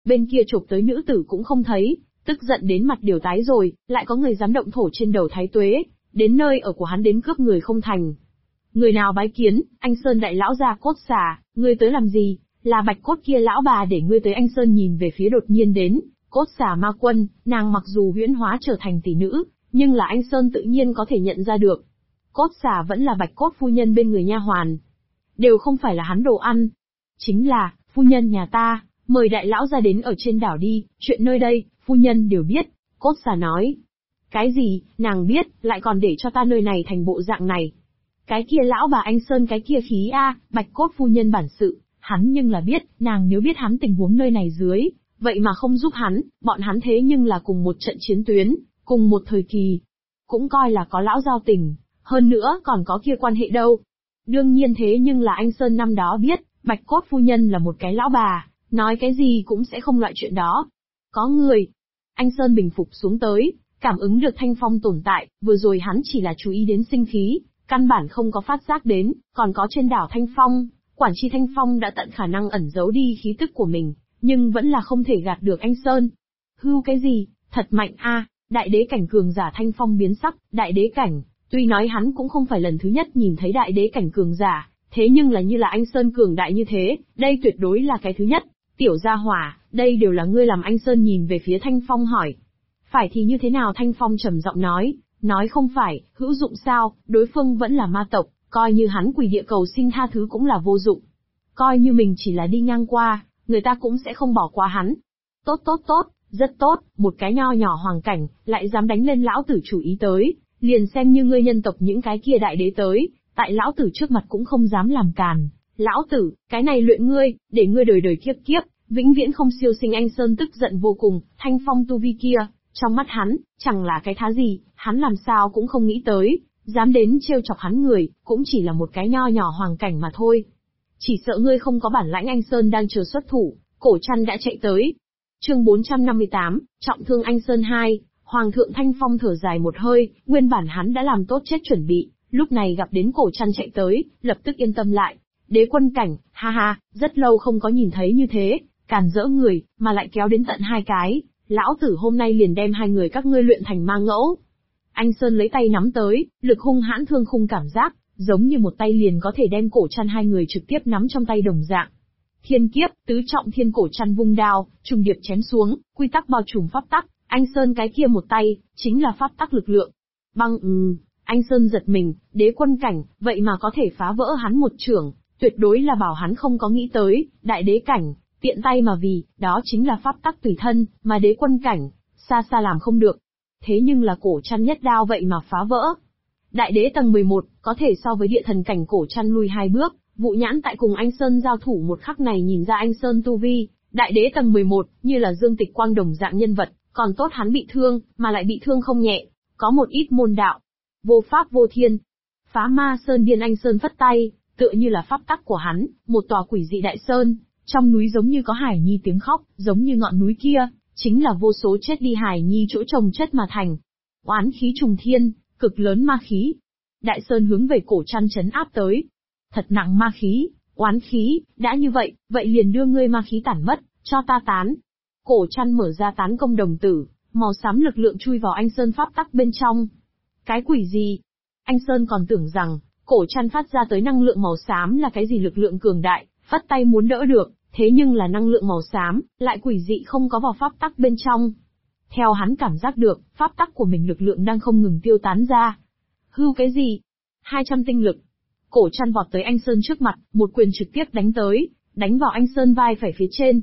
bên kia chộp tới nữ tử cũng không thấy, tức giận đến mặt đều tái rồi, lại có người dám động thổ trên đầu Thái Tuế, đến nơi ở của hắn đến cướp người không thành. Người nào bái kiến, anh Sơn đại lão gia Cốt Xà, ngươi tới làm gì? Là Bạch Cốt kia lão bà để ngươi tới. Anh Sơn nhìn về phía đột nhiên đến, Cốt Xà ma quân, nàng mặc dù huyễn hóa trở thành tỷ nữ, nhưng là anh Sơn tự nhiên có thể nhận ra được. Cốt Xà vẫn là Bạch Cốt phu nhân bên người nha hoàn. Đều không phải là hắn đồ ăn. Chính là, phu nhân nhà ta, mời đại lão ra đến ở trên đảo đi, chuyện nơi đây, phu nhân đều biết, Cốt Xà nói. Cái gì, nàng biết, lại còn để cho ta nơi này thành bộ dạng này. Cái kia lão bà anh Sơn cái kia khí a, Bạch Cốt phu nhân bản sự, hắn nhưng là biết, nàng nếu biết hắn tình huống nơi này dưới, vậy mà không giúp hắn, bọn hắn thế nhưng là cùng một trận chiến tuyến, cùng một thời kỳ. Cũng coi là có lão giao tình, hơn nữa còn có kia quan hệ đâu. Đương nhiên thế nhưng là anh Sơn năm đó biết, Bạch Cốt phu nhân là một cái lão bà, nói cái gì cũng sẽ không loại chuyện đó. Có người. Anh Sơn bình phục xuống tới, cảm ứng được Thanh Phong tồn tại, vừa rồi hắn chỉ là chú ý đến sinh khí, căn bản không có phát giác đến, còn có trên đảo Thanh Phong, quản tri Thanh Phong đã tận khả năng ẩn giấu đi khí tức của mình, nhưng vẫn là không thể gạt được anh Sơn. Hưu cái gì, thật mạnh a, đại đế cảnh cường giả. Thanh Phong biến sắc, đại đế cảnh, tuy nói hắn cũng không phải lần thứ nhất nhìn thấy đại đế cảnh cường giả, thế nhưng là như là anh Sơn cường đại như thế, đây tuyệt đối là cái thứ nhất. Tiểu gia hỏa, đây đều là ngươi làm. Anh Sơn nhìn về phía Thanh Phong hỏi. Phải thì như thế nào? Thanh Phong trầm giọng nói không phải, hữu dụng sao, đối phương vẫn là ma tộc, coi như hắn quỳ địa cầu xin tha thứ cũng là vô dụng. Coi như mình chỉ là đi ngang qua, người ta cũng sẽ không bỏ qua hắn. Tốt, rất tốt, một cái nho nhỏ hoàng cảnh, lại dám đánh lên lão tử chủ ý tới, liền xem như ngươi nhân tộc những cái kia đại đế tới, tại lão tử trước mặt cũng không dám làm càn. Lão tử, cái này luyện ngươi, để ngươi đời đời kiếp kiếp, vĩnh viễn không siêu sinh. Anh Sơn tức giận vô cùng, Thanh Phong tu vi kia, trong mắt hắn, chẳng là cái thá gì, hắn làm sao cũng không nghĩ tới, dám đến trêu chọc hắn người, cũng chỉ là một cái nho nhỏ hoàng cảnh mà thôi. Chỉ sợ ngươi không có bản lãnh. Anh Sơn đang chờ xuất thủ, Cổ Trăn đã chạy tới. Chương 458, trọng thương Anh Sơn 2, Hoàng thượng. Thanh Phong thở dài một hơi, nguyên bản hắn đã làm tốt chết chuẩn bị, lúc này gặp đến Cổ Trăn chạy tới, lập tức yên tâm lại. Đế quân cảnh, ha ha, rất lâu không có nhìn thấy như thế, càn rỡ người, mà lại kéo đến tận hai cái, lão tử hôm nay liền đem hai người các ngươi luyện thành ma ngẫu. Anh Sơn lấy tay nắm tới, lực hung hãn thương khung cảm giác, giống như một tay liền có thể đem Cổ Trăn hai người trực tiếp nắm trong tay đồng dạng. Thiên kiếp, tứ trọng thiên. Cổ Trăn vung đao, trùng điệp chém xuống, quy tắc bao trùm pháp tắc, anh Sơn cái kia một tay, chính là pháp tắc lực lượng. Băng anh Sơn giật mình, đế quân cảnh, vậy mà có thể phá vỡ hắn một chưởng, tuyệt đối là bảo hắn không có nghĩ tới, đại đế cảnh, tiện tay mà vì, đó chính là pháp tắc tùy thân, mà đế quân cảnh, xa xa làm không được. Thế nhưng là Cổ Trăn nhất đao vậy mà phá vỡ. Đại đế tầng 11, có thể so với địa thần cảnh. Cổ Trăn lùi hai bước, Vụ Nhãn tại cùng anh Sơn giao thủ một khắc này nhìn ra anh Sơn tu vi, đại đế tầng 11, như là Dương Tịch Quang đồng dạng nhân vật, còn tốt hắn bị thương, mà lại bị thương không nhẹ, có một ít môn đạo. Vô pháp vô thiên. Phá ma sơn điên. Anh Sơn phất tay, tựa như là pháp tắc của hắn, một tòa quỷ dị đại sơn, trong núi giống như có hải nhi tiếng khóc, giống như ngọn núi kia, chính là vô số chết đi hải nhi chỗ trồng chất mà thành. Oán khí trùng thiên, cực lớn ma khí. Đại sơn hướng về Cổ Trăn trấn áp tới. Thật nặng ma khí, oán khí, đã như vậy, vậy liền đưa ngươi ma khí tản mất, cho ta tán. Cổ Trăn mở ra tán công đồng tử, màu xám lực lượng chui vào anh Sơn pháp tắc bên trong. Cái quỷ gì? Anh Sơn còn tưởng rằng, Cổ Trăn phát ra tới năng lượng màu xám là cái gì lực lượng cường đại, phất tay muốn đỡ được, thế nhưng là năng lượng màu xám, lại quỷ dị không có vào pháp tắc bên trong. Theo hắn cảm giác được, pháp tắc của mình lực lượng đang không ngừng tiêu tán ra. Hưu cái gì? 200 tinh lực. Cổ Trăn vọt tới anh Sơn trước mặt, một quyền trực tiếp đánh tới, đánh vào anh Sơn vai phải phía trên.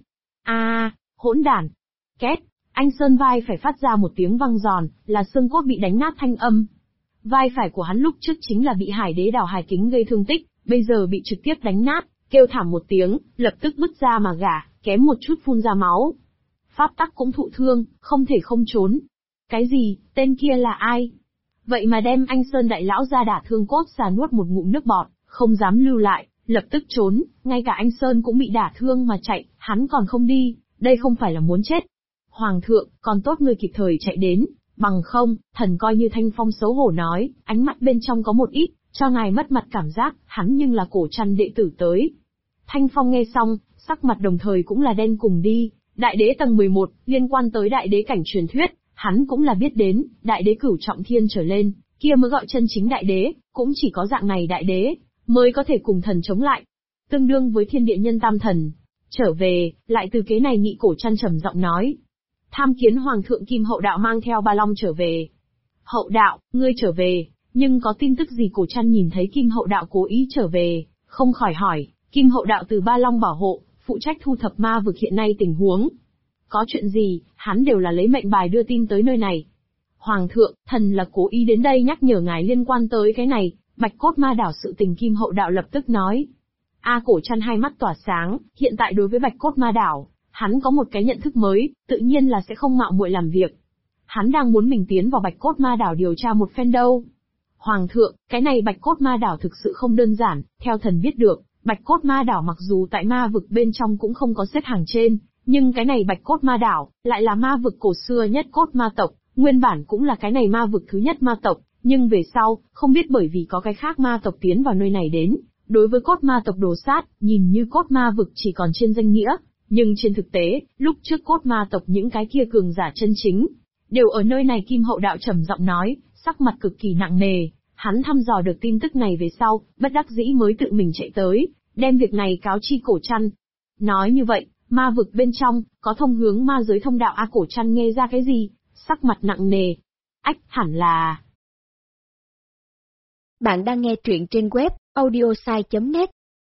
Hỗn đản. Két, anh Sơn vai phải phát ra một tiếng vang giòn, là xương cốt bị đánh nát thanh âm. Vai phải của hắn lúc trước chính là bị Hải Đế đào hải kính gây thương tích, bây giờ bị trực tiếp đánh nát, kêu thảm một tiếng, lập tức bứt ra mà gả, kém một chút phun ra máu. Pháp tắc cũng thụ thương, không thể không trốn. Cái gì, tên kia là ai? Vậy mà đem anh Sơn đại lão ra đả thương. Cốt Xà nuốt một ngụm nước bọt, không dám lưu lại, lập tức trốn, ngay cả anh Sơn cũng bị đả thương mà chạy, hắn còn không đi, đây không phải là muốn chết. Hoàng thượng, còn tốt ngươi kịp thời chạy đến, bằng không, thần coi như. Thanh Phong xấu hổ nói, ánh mắt bên trong có một ít, cho ngài mất mặt cảm giác, hắn nhưng là Cổ Trăn đệ tử tới. Thanh Phong nghe xong, sắc mặt đồng thời cũng là đen cùng đi, Đại đế tầng 11, liên quan tới đại đế cảnh truyền thuyết, hắn cũng là biết đến, đại đế cửu trọng thiên trở lên, kia mới gọi chân chính đại đế, cũng chỉ có dạng này đại đế, mới có thể cùng thần chống lại. Tương đương với thiên địa nhân tam thần. Trở về, lại từ kế này Nghị Cổ Trăn trầm giọng nói. Tham kiến Hoàng thượng Kim Hậu Đạo mang theo Ba Long trở về. Hậu Đạo, ngươi trở về, nhưng có tin tức gì? Cổ Trăn nhìn thấy Kim Hậu Đạo cố ý trở về, không khỏi hỏi. Kim Hậu Đạo từ Ba Long bảo hộ, phụ trách thu thập ma vực hiện nay tình huống. Có chuyện gì, hắn đều là lấy mệnh bài đưa tin tới nơi này. Hoàng thượng, thần là cố ý đến đây nhắc nhở ngài liên quan tới cái này, Bạch Cốt Ma Đảo sự tình. Kim Hậu Đạo lập tức nói. Cổ Trăn hai mắt tỏa sáng, hiện tại đối với Bạch Cốt Ma Đảo, hắn có một cái nhận thức mới, tự nhiên là sẽ không mạo muội làm việc. Hắn đang muốn mình tiến vào Bạch Cốt Ma Đảo điều tra một phen đâu. Hoàng thượng, cái này Bạch Cốt Ma Đảo thực sự không đơn giản, theo thần biết được, Bạch Cốt Ma Đảo mặc dù tại ma vực bên trong cũng không có xếp hàng trên, nhưng cái này Bạch Cốt Ma Đảo, lại là ma vực cổ xưa nhất cốt ma tộc, nguyên bản cũng là cái này ma vực thứ nhất ma tộc, nhưng về sau, không biết bởi vì có cái khác ma tộc tiến vào nơi này đến, đối với cốt ma tộc đồ sát, nhìn như cốt ma vực chỉ còn trên danh nghĩa, nhưng trên thực tế, lúc trước cốt ma tộc những cái kia cường giả chân chính, đều ở nơi này. Kim Hậu Đạo trầm giọng nói, sắc mặt cực kỳ nặng nề, hắn thăm dò được tin tức này về sau, bất đắc dĩ mới tự mình chạy tới, đem việc này cáo chi Cổ Trăn. Nói như vậy, ma vực bên trong, có thông hướng ma giới thông đạo. Cổ Trăn nghe ra cái gì? Sắc mặt nặng nề. Hẳn là... Bạn đang nghe truyện trên web audiosai.net.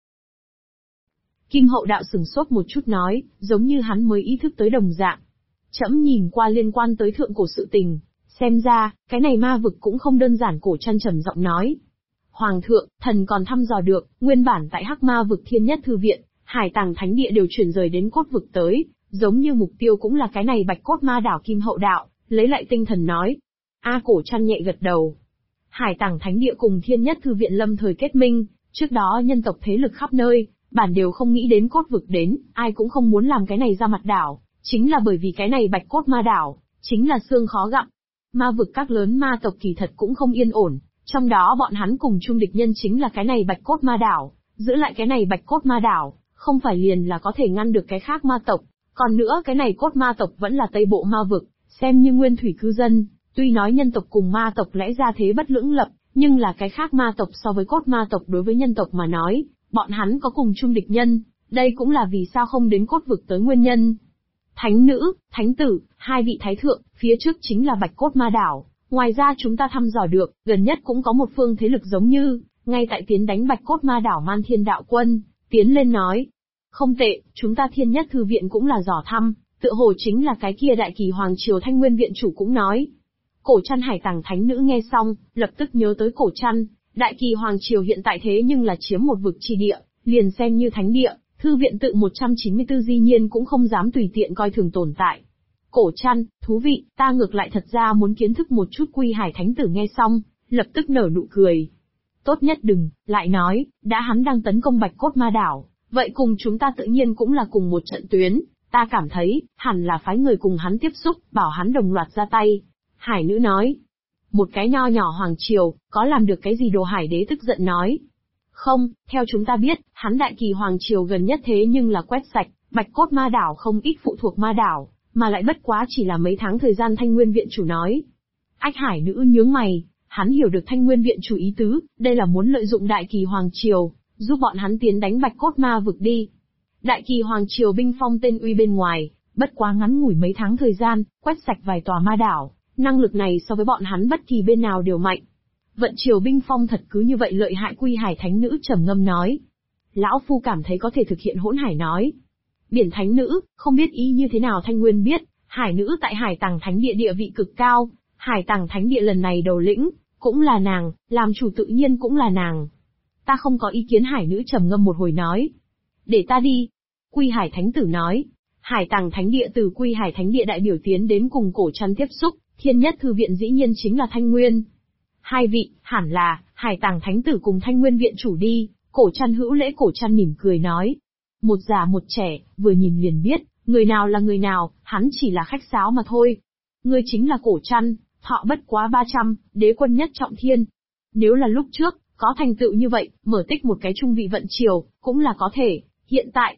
Kim Hậu Đạo sửng sốt một chút nói, giống như hắn mới ý thức tới đồng dạng. Trẫm nhìn qua liên quan tới thượng cổ sự tình, xem ra, cái này ma vực cũng không đơn giản. Cổ Trăn trầm giọng nói. Hoàng thượng, thần còn thăm dò được, nguyên bản tại Hắc Ma vực Thiên Nhất Thư Viện, Hải Tàng Thánh Địa đều chuyển rời đến cốt vực tới, giống như mục tiêu cũng là cái này Bạch Cốt Ma Đảo. Kim Hậu Đạo lấy lại tinh thần nói. Cổ Trăn nhẹ gật đầu. Hải Tàng Thánh Địa cùng Thiên Nhất Thư Viện lâm thời kết minh, trước đó nhân tộc thế lực khắp nơi, bản đều không nghĩ đến cốt vực đến, ai cũng không muốn làm cái này ra mặt đảo, chính là bởi vì cái này Bạch Cốt Ma Đảo, chính là xương khó gặm. Ma vực các lớn ma tộc kỳ thật cũng không yên ổn, trong đó bọn hắn cùng chung địch nhân chính là cái này Bạch Cốt Ma Đảo, giữ lại cái này Bạch Cốt Ma Đảo, không phải liền là có thể ngăn được cái khác ma tộc, còn nữa cái này cốt ma tộc vẫn là Tây Bộ ma vực, xem như nguyên thủy cư dân, tuy nói nhân tộc cùng ma tộc lẽ ra thế bất lưỡng lập, nhưng là cái khác ma tộc so với cốt ma tộc đối với nhân tộc mà nói, bọn hắn có cùng chung địch nhân, đây cũng là vì sao không đến cốt vực tới nguyên nhân. Thánh nữ, thánh tử, hai vị thái thượng, phía trước chính là Bạch Cốt Ma Đảo, ngoài ra chúng ta thăm dò được, gần nhất cũng có một phương thế lực giống như, ngay tại tiến đánh Bạch Cốt Ma Đảo. Man Thiên Đạo Quân tiến lên nói. Không tệ, chúng ta Thiên Nhất Thư Viện cũng là dò thăm, tựa hồ chính là cái kia Đại Kỳ Hoàng Triều Thanh Nguyên Viện chủ cũng nói. Cổ Trăn Hải Tàng Thánh Nữ nghe xong, lập tức nhớ tới Cổ Trăn, Đại Kỳ Hoàng Triều hiện tại thế nhưng là chiếm một vực chi địa, liền xem như thánh địa, Thư Viện tự 194 dĩ nhiên cũng không dám tùy tiện coi thường tồn tại. Cổ Trăn, thú vị, ta ngược lại thật ra muốn kiến thức một chút. Quy Hải Thánh Tử nghe xong, lập tức nở nụ cười. Tốt nhất đừng, lại nói, đã hắn đang tấn công Bạch Cốt Ma Đảo, vậy cùng chúng ta tự nhiên cũng là cùng một trận tuyến, ta cảm thấy, hẳn là phái người cùng hắn tiếp xúc, bảo hắn đồng loạt ra tay. Hải Nữ nói, một cái nho nhỏ hoàng triều, có làm được cái gì? Đồ Hải Đế tức giận nói. Không, theo chúng ta biết, hắn Đại Kỳ Hoàng Triều gần nhất thế nhưng là quét sạch, Bạch Cốt Ma Đảo không ít phụ thuộc ma đảo, mà lại bất quá chỉ là mấy tháng thời gian. Thanh Nguyên Viện chủ nói. Hải Nữ nhướng mày, hắn hiểu được Thanh Nguyên Viện chủ ý tứ, đây là muốn lợi dụng Đại Kỳ Hoàng Triều, giúp bọn hắn tiến đánh Bạch Cốt Ma vực đi. Đại Kỳ Hoàng Triều binh phong tên uy bên ngoài, bất quá ngắn ngủi mấy tháng thời gian, quét sạch vài tòa ma đảo, năng lực này so với bọn hắn bất kỳ bên nào đều mạnh. Vận triều binh phong thật cứ như vậy lợi hại? Quy Hải Thánh Nữ trầm ngâm nói. Lão phu cảm thấy có thể thực hiện. Hỗn Hải nói. Biển Thánh Nữ, không biết ý như thế nào? Thanh Nguyên biết, Hải Nữ tại Hải Tàng Thánh Địa địa vị cực cao, Hải Tàng Thánh Địa lần này đầu lĩnh, cũng là nàng, làm chủ tự nhiên cũng là nàng. Ta không có ý kiến. Hải Nữ trầm ngâm một hồi nói. Để ta đi. Quy Hải Thánh Tử nói. Hải Tàng Thánh Địa từ Quy Hải Thánh Địa đại biểu tiến đến cùng Cổ Trăn tiếp xúc, Thiên Nhất Thư Viện dĩ nhiên chính là Thanh Nguyên. Hai vị, hẳn là, Hải Tàng Thánh Tử cùng Thanh Nguyên Viện chủ đi. Cổ Trăn hữu lễ. Cổ Trăn mỉm cười nói. Một già một trẻ, vừa nhìn liền biết, người nào là người nào, hắn chỉ là khách sáo mà thôi. Ngươi chính là Cổ Trăn, thọ bất quá 300, đế quân nhất trọng thiên. Nếu là lúc trước, có thành tựu như vậy, mở tích một cái trung vị vận triều, cũng là có thể, hiện tại.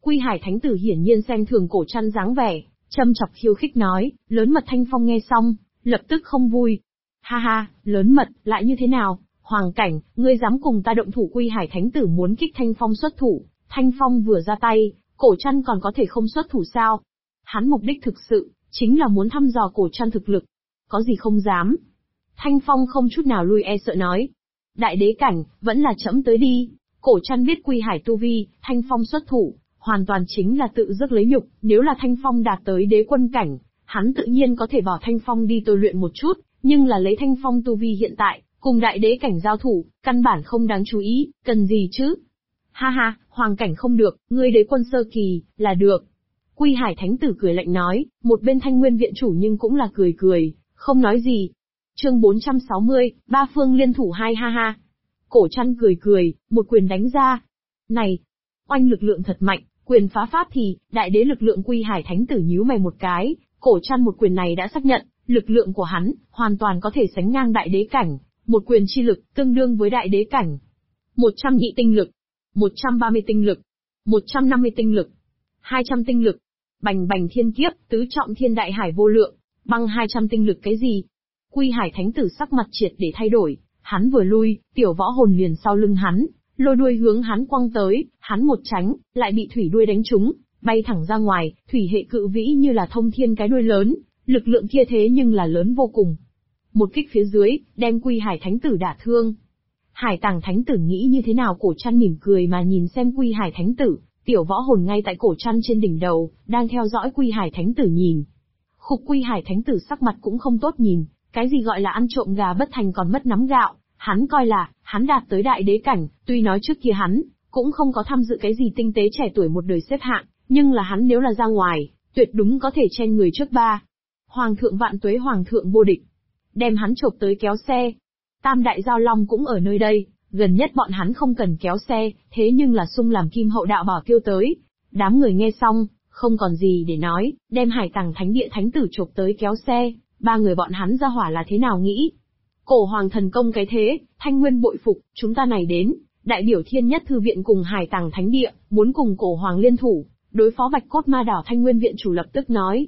Quy Hải Thánh Tử hiển nhiên xem thường Cổ Trăn dáng vẻ, châm chọc khiêu khích nói, lớn mật Thanh Phong nghe xong, lập tức không vui. Ha ha, lớn mật, lại như thế nào? Hoàng Cảnh, ngươi dám cùng ta động thủ? Quy Hải Thánh Tử muốn kích Thanh Phong xuất thủ, Thanh Phong vừa ra tay, Cổ Trăn còn có thể không xuất thủ sao? Hắn mục đích thực sự, chính là muốn thăm dò Cổ Trăn thực lực. Có gì không dám? Thanh Phong không chút nào lui e sợ nói. Đại đế cảnh, vẫn là trẫm tới đi. Cổ Trăn biết Quy Hải tu vi, Thanh Phong xuất thủ, hoàn toàn chính là tự dứt lấy nhục, nếu là Thanh Phong đạt tới đế quân cảnh, hắn tự nhiên có thể bảo Thanh Phong đi tôi luyện một chút, nhưng là lấy Thanh Phong tu vi hiện tại, cùng đại đế cảnh giao thủ, căn bản không đáng chú ý, cần gì chứ? Ha ha, Hoàng Cảnh không được, ngươi đế quân sơ kỳ, là được. Quy Hải Thánh Tử cười lạnh nói, một bên Thanh Nguyên viện chủ nhưng cũng là cười cười, không nói gì. Chương 460, ba phương liên thủ hai ha ha. Cổ Trăn cười cười, một quyền đánh ra. Này, oanh lực lượng thật mạnh, quyền phá pháp thì, đại đế lực lượng. Quy Hải Thánh Tử nhíu mày một cái, Cổ Trăn một quyền này đã xác nhận, lực lượng của hắn, hoàn toàn có thể sánh ngang đại đế cảnh, một quyền chi lực, tương đương với đại đế cảnh. 100 nhị tinh lực, 130 tinh lực, 150 tinh lực, 200 tinh lực, bành bành thiên kiếp, tứ trọng thiên đại hải vô lượng, băng 200 tinh lực cái gì? Quy Hải Thánh Tử sắc mặt triệt để thay đổi, hắn vừa lui, tiểu võ hồn liền sau lưng hắn, lôi đuôi hướng hắn quăng tới, hắn một tránh, lại bị thủy đuôi đánh trúng, bay thẳng ra ngoài, thủy hệ cự vĩ như là thông thiên cái đuôi lớn, lực lượng kia thế nhưng là lớn vô cùng. Một kích phía dưới, đem Quy Hải Thánh Tử đả thương. Hải Tàng Thánh Tử nghĩ như thế nào? Cổ Trăn mỉm cười mà nhìn xem Quy Hải Thánh Tử, tiểu võ hồn ngay tại Cổ Trăn trên đỉnh đầu, đang theo dõi Quy Hải Thánh Tử nhìn. Khục, Quy Hải Thánh Tử sắc mặt cũng không tốt nhìn, cái gì gọi là ăn trộm gà bất thành còn mất nắm gạo, hắn coi là, hắn đạt tới đại đế cảnh, tuy nói trước kia hắn, cũng không có tham dự cái gì tinh tế trẻ tuổi một đời xếp hạng, nhưng là hắn nếu là ra ngoài, tuyệt đúng có thể chen người trước ba. Hoàng thượng vạn tuế, Hoàng thượng vô địch. Đem hắn chộp tới kéo xe. Tam đại giao long cũng ở nơi đây, gần nhất bọn hắn không cần kéo xe, thế nhưng là sung làm kim hậu đạo bảo tiêu tới. Đám người nghe xong, không còn gì để nói, đem Hải Tàng Thánh Địa Thánh Tử chộp tới kéo xe, ba người bọn hắn ra hỏa là thế nào nghĩ? Cổ Hoàng thần công cái thế, Thanh Nguyên bội phục, chúng ta này đến, đại biểu Thiên Nhất Thư Viện cùng Hải Tàng Thánh Địa, muốn cùng Cổ Hoàng liên thủ, đối phó Bạch Cốt Ma Đảo. Thanh Nguyên viện chủ lập tức nói.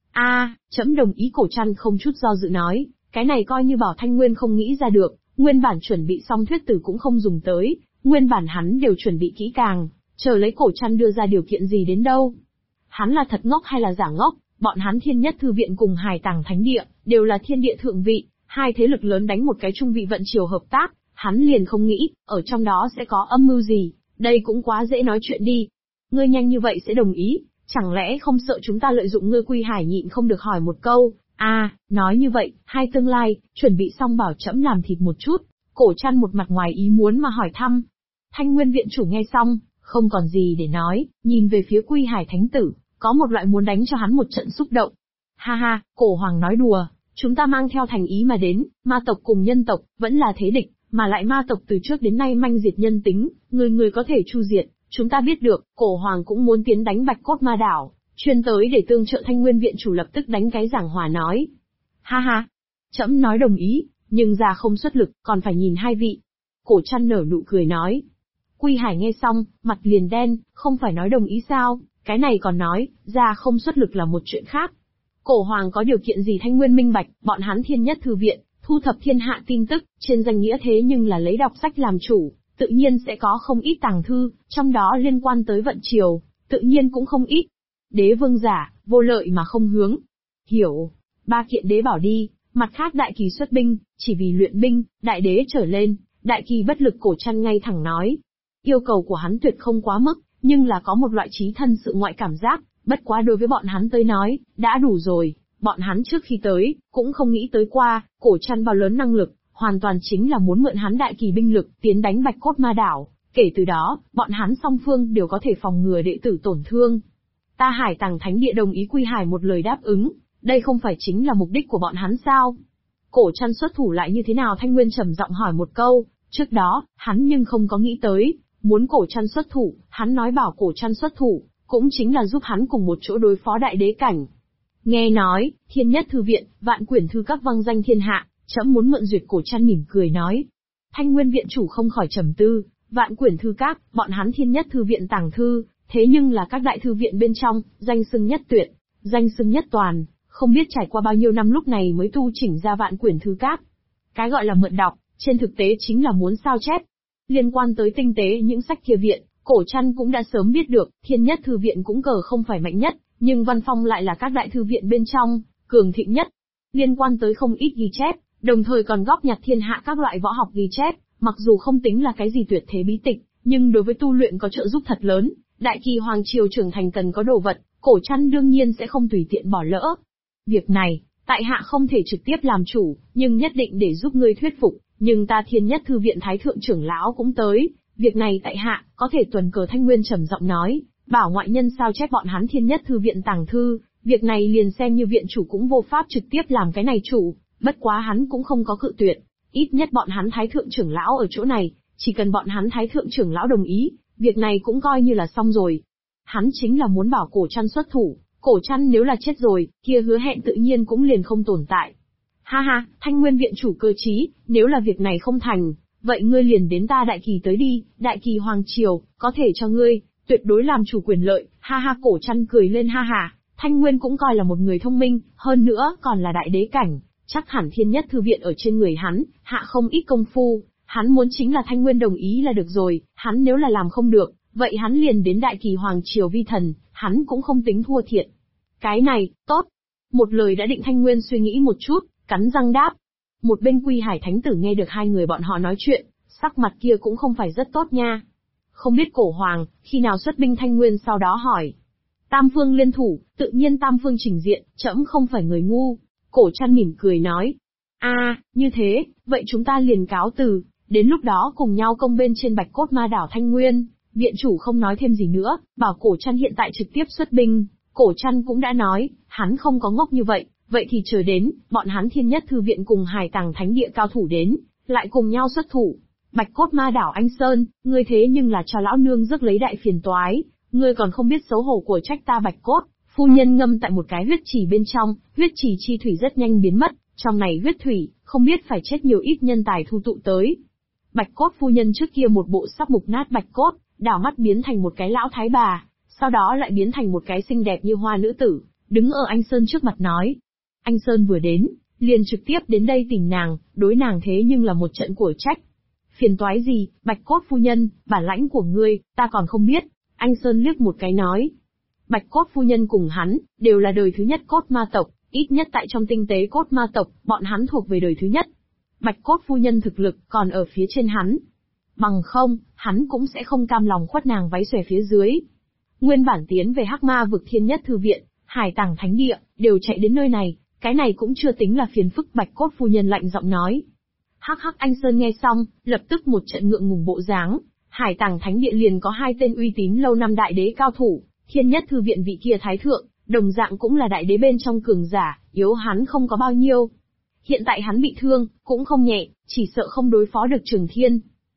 Trẫm đồng ý. Cổ Trăn không chút do dự nói, cái này coi như bảo Thanh Nguyên không nghĩ ra được, nguyên bản chuẩn bị xong thuyết tử cũng không dùng tới, nguyên bản hắn đều chuẩn bị kỹ càng, chờ lấy Cổ Trăn đưa ra điều kiện gì đến đâu. Hắn là thật ngốc hay là giả ngốc? Bọn hắn Thiên Nhất Thư Viện cùng Hải Tàng Thánh Địa, đều là thiên địa thượng vị, hai thế lực lớn đánh một cái trung vị vận chiều hợp tác, hắn liền không nghĩ, ở trong đó sẽ có âm mưu gì, đây cũng quá dễ nói chuyện đi. Ngươi nhanh như vậy sẽ đồng ý, chẳng lẽ không sợ chúng ta lợi dụng ngươi? Quy Hải nhịn không được hỏi một câu. Nói như vậy, hai tương lai, chuẩn bị xong bảo trẫm làm thịt một chút. Cổ Trăn một mặt ngoài ý muốn mà hỏi thăm. Thanh Nguyên viện chủ nghe xong, không còn gì để nói, nhìn về phía Quy Hải Thánh Tử, có một loại muốn đánh cho hắn một trận xúc động. Ha ha, Cổ Hoàng nói đùa, chúng ta mang theo thành ý mà đến, ma tộc cùng nhân tộc, vẫn là thế địch, mà lại ma tộc từ trước đến nay manh diệt nhân tính, người có thể chu diệt, chúng ta biết được. Cổ Hoàng cũng muốn tiến đánh Bạch Cốt Ma Đảo, chuyên tới để tương trợ. Thanh Nguyên viện chủ lập tức đánh cái giảng hòa nói. Ha ha, trẫm nói đồng ý, nhưng ra không xuất lực, còn phải nhìn hai vị. Cổ Trăn nở nụ cười nói. Quy Hải nghe xong, mặt liền đen, không phải nói đồng ý sao, cái này còn nói, ra không xuất lực là một chuyện khác. Cổ Hoàng có điều kiện gì? Thanh Nguyên minh bạch, bọn hắn Thiên Nhất Thư Viện, thu thập thiên hạ tin tức, trên danh nghĩa thế nhưng là lấy đọc sách làm chủ, tự nhiên sẽ có không ít tàng thư, trong đó liên quan tới vận triều, tự nhiên cũng không ít. Đế vương giả, vô lợi mà không hướng. Hiểu, ba kiện đế bảo đi, mặt khác đại kỳ xuất binh, chỉ vì luyện binh, đại đế trở lên, đại kỳ bất lực. Cổ Trăn ngay thẳng nói. Yêu cầu của hắn tuyệt không quá mức, nhưng là có một loại trí thân sự ngoại cảm giác, bất quá đối với bọn hắn tới nói, đã đủ rồi. Bọn hắn trước khi tới, cũng không nghĩ tới qua, Cổ Trăn bao lớn năng lực, hoàn toàn chính là muốn mượn hắn đại kỳ binh lực, tiến đánh Bạch Cốt Ma Đảo. Kể từ đó, bọn hắn song phương đều có thể phòng ngừa đệ tử tổn thương. Ta Hải Tàng Thánh Địa đồng ý. Quy Hải một lời đáp ứng, đây không phải chính là mục đích của bọn hắn sao? Cổ Trăn xuất thủ lại như thế nào? Thanh Nguyên trầm giọng hỏi một câu, trước đó, hắn nhưng không có nghĩ tới, muốn Cổ Trăn xuất thủ, hắn nói bảo Cổ Trăn xuất thủ, cũng chính là giúp hắn cùng một chỗ đối phó đại đế cảnh. Nghe nói, Thiên Nhất Thư Viện, vạn quyển thư các vang danh thiên hạ, trẫm muốn mượn duyệt. Cổ Trăn mỉm cười nói. Thanh Nguyên viện chủ không khỏi trầm tư, vạn quyển thư các, bọn hắn Thiên Nhất Thư Viện tàng thư, thế nhưng là các đại thư viện bên trong, danh xưng nhất tuyệt, danh xưng nhất toàn, không biết trải qua bao nhiêu năm lúc này mới tu chỉnh ra vạn quyển thư các. Cái gọi là mượn đọc, trên thực tế chính là muốn sao chép. Liên quan tới tinh tế những sách kia viện, Cổ Trăn cũng đã sớm biết được, Thiên Nhất Thư viện cũng cờ không phải mạnh nhất, nhưng văn phong lại là các đại thư viện bên trong, cường thịnh nhất. Liên quan tới không ít ghi chép, đồng thời còn góp nhặt thiên hạ các loại võ học ghi chép, mặc dù không tính là cái gì tuyệt thế bí tịch, nhưng đối với tu luyện có trợ giúp thật lớn. Đại kỳ hoàng triều trưởng thành cần có đồ vật, Cổ Trăn đương nhiên sẽ không tùy tiện bỏ lỡ. Việc này, tại hạ không thể trực tiếp làm chủ, nhưng nhất định để giúp ngươi thuyết phục, nhưng ta Thiên Nhất Thư viện thái thượng trưởng lão cũng tới, việc này tại hạ, có thể tuần cờ Thanh Nguyên trầm giọng nói, bảo ngoại nhân sao chép bọn hắn Thiên Nhất Thư viện tàng thư, việc này liền xem như viện chủ cũng vô pháp trực tiếp làm cái này chủ, bất quá hắn cũng không có cự tuyệt, ít nhất bọn hắn thái thượng trưởng lão ở chỗ này, chỉ cần bọn hắn thái thượng trưởng lão đồng ý, việc này cũng coi như là xong rồi. Hắn chính là muốn bảo Cổ Trăn xuất thủ, Cổ Trăn nếu là chết rồi, kia hứa hẹn tự nhiên cũng liền không tồn tại. Ha ha, Thanh Nguyên viện chủ cơ trí, nếu là việc này không thành, vậy ngươi liền đến ta Đại Kỳ tới đi, Đại Kỳ hoàng triều, có thể cho ngươi, tuyệt đối làm chủ quyền lợi, ha ha. Cổ Trăn cười lên ha ha, Thanh Nguyên cũng coi là một người thông minh, hơn nữa còn là đại đế cảnh, chắc hẳn Thiên Nhất Thư viện ở trên người hắn, hạ không ít công phu, hắn muốn chính là Thanh Nguyên đồng ý là được rồi, hắn nếu là làm không được, vậy hắn liền đến Đại Kỳ hoàng triều vi thần, hắn cũng không tính thua thiệt. Cái này, tốt. Một lời đã định. Thanh Nguyên suy nghĩ một chút, cắn răng đáp. Một bên Quy Hải Thánh Tử nghe được hai người bọn họ nói chuyện, sắc mặt kia cũng không phải rất tốt nha. Không biết Cổ Hoàng, khi nào xuất binh? Thanh Nguyên sau đó hỏi. Tam phương liên thủ, tự nhiên tam phương trình diện, trẫm không phải người ngu. Cổ Trăn mỉm cười nói. Như thế, vậy chúng ta liền cáo từ, đến lúc đó cùng nhau công bên trên Bạch Cốt Ma đảo. Thanh Nguyên, viện chủ không nói thêm gì nữa, bảo Cổ Trăn hiện tại trực tiếp xuất binh. Cổ Trăn cũng đã nói, hắn không có ngốc như vậy, vậy thì chờ đến, bọn hắn Thiên Nhất Thư viện cùng Hải Tàng Thánh địa cao thủ đến, lại cùng nhau xuất thủ. Bạch Cốt Ma đảo. Anh Sơn, ngươi thế nhưng là cho lão nương rước lấy đại phiền toái, ngươi còn không biết xấu hổ của trách ta. Bạch Cốt phu nhân ngâm tại một cái huyết trì bên trong, huyết trì chi thủy rất nhanh biến mất, trong này huyết thủy, không biết phải chết nhiều ít nhân tài thu tụ tới. Bạch Cốt phu nhân trước kia một bộ sắp mục nát bạch cốt, đảo mắt biến thành một cái lão thái bà, sau đó lại biến thành một cái xinh đẹp như hoa nữ tử, đứng ở anh Sơn trước mặt nói. Anh Sơn vừa đến, liền trực tiếp đến đây tìm nàng, đối nàng thế nhưng là một trận của trách. Phiền toái gì, Bạch Cốt phu nhân, bản lãnh của ngươi, ta còn không biết. Anh Sơn liếc một cái nói. Bạch Cốt phu nhân cùng hắn, đều là đời thứ nhất cốt ma tộc, ít nhất tại trong tinh tế cốt ma tộc, bọn hắn thuộc về đời thứ nhất. Bạch Cốt phu nhân thực lực còn ở phía trên hắn. Bằng không, hắn cũng sẽ không cam lòng khuất nàng váy xòe phía dưới. Nguyên bản tiến về Hắc Ma vực Thiên Nhất Thư viện, Hải Tàng Thánh địa, đều chạy đến nơi này, cái này cũng chưa tính là phiền phức. Bạch Cốt phu nhân lạnh giọng nói. Hắc, anh Sơn nghe xong, lập tức một trận ngượng ngùng bộ dáng. Hải Tàng Thánh địa liền có hai tên uy tín lâu năm đại đế cao thủ, Thiên Nhất Thư viện vị kia thái thượng, đồng dạng cũng là đại đế bên trong cường giả, yếu hắn không có bao nhiêu. Hiện tại hắn bị thương, cũng không nhẹ, chỉ sợ không đối phó được Trường Thiên.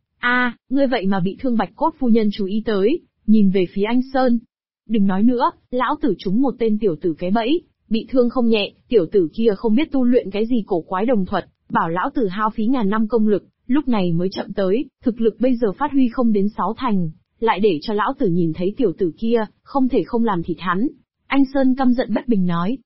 Ngươi vậy mà bị thương. Bạch Cốt phu nhân chú ý tới, nhìn về phía anh Sơn. Đừng nói nữa, lão tử trúng một tên tiểu tử cái bẫy, bị thương không nhẹ, tiểu tử kia không biết tu luyện cái gì cổ quái đồng thuật, bảo lão tử hao phí ngàn năm công lực, lúc này mới chậm tới, thực lực bây giờ phát huy không đến 6 thành, lại để cho lão tử nhìn thấy tiểu tử kia, không thể không làm thịt hắn. Anh Sơn căm giận bất bình nói.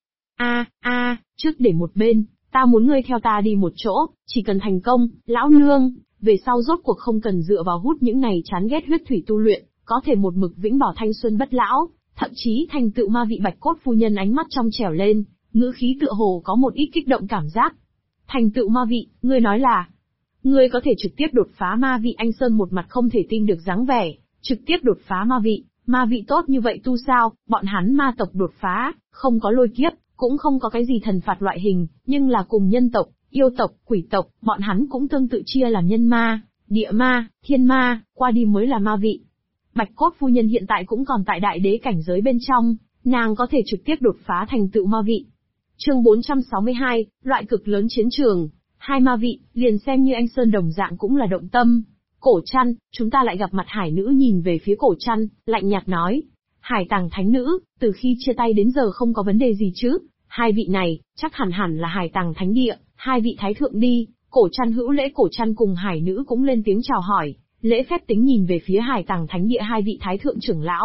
Trước để một bên, ta muốn ngươi theo ta đi một chỗ, chỉ cần thành công, lão nương, về sau rốt cuộc không cần dựa vào hút những này chán ghét huyết thủy tu luyện, có thể một mực vĩnh bảo thanh xuân bất lão, thậm chí thành tựu ma vị. Bạch Cốt phu nhân ánh mắt trong trẻo lên, ngữ khí tựa hồ có một ít kích động cảm giác. Thành tựu ma vị, ngươi nói là, ngươi có thể trực tiếp đột phá ma vị? Anh Sơn một mặt không thể tin được dáng vẻ, trực tiếp đột phá ma vị tốt như vậy tu sao? Bọn hắn ma tộc đột phá, không có lôi kiếp, cũng không có cái gì thần phạt loại hình, nhưng là cùng nhân tộc, yêu tộc, quỷ tộc, bọn hắn cũng tương tự chia làm nhân ma, địa ma, thiên ma, qua đi mới là ma vị. Bạch Cốt phu nhân hiện tại cũng còn tại đại đế cảnh giới bên trong, nàng có thể trực tiếp đột phá thành tựu ma vị. Chương 462, loại cực lớn chiến trường, hai ma vị, liền xem như anh Sơn đồng dạng cũng là động tâm. Cổ Trăn, chúng ta lại gặp mặt. Hải nữ nhìn về phía Cổ Trăn, lạnh nhạt nói. Hải Tàng Thánh nữ, từ khi chia tay đến giờ không có vấn đề gì chứ? Hai vị này, chắc hẳn là Hải Tàng Thánh địa, hai vị thái thượng đi. Cổ Trăn hữu lễ. Cổ Trăn cùng Hải nữ cũng lên tiếng chào hỏi, lễ phép tính nhìn về phía Hải Tàng Thánh địa hai vị thái thượng trưởng lão,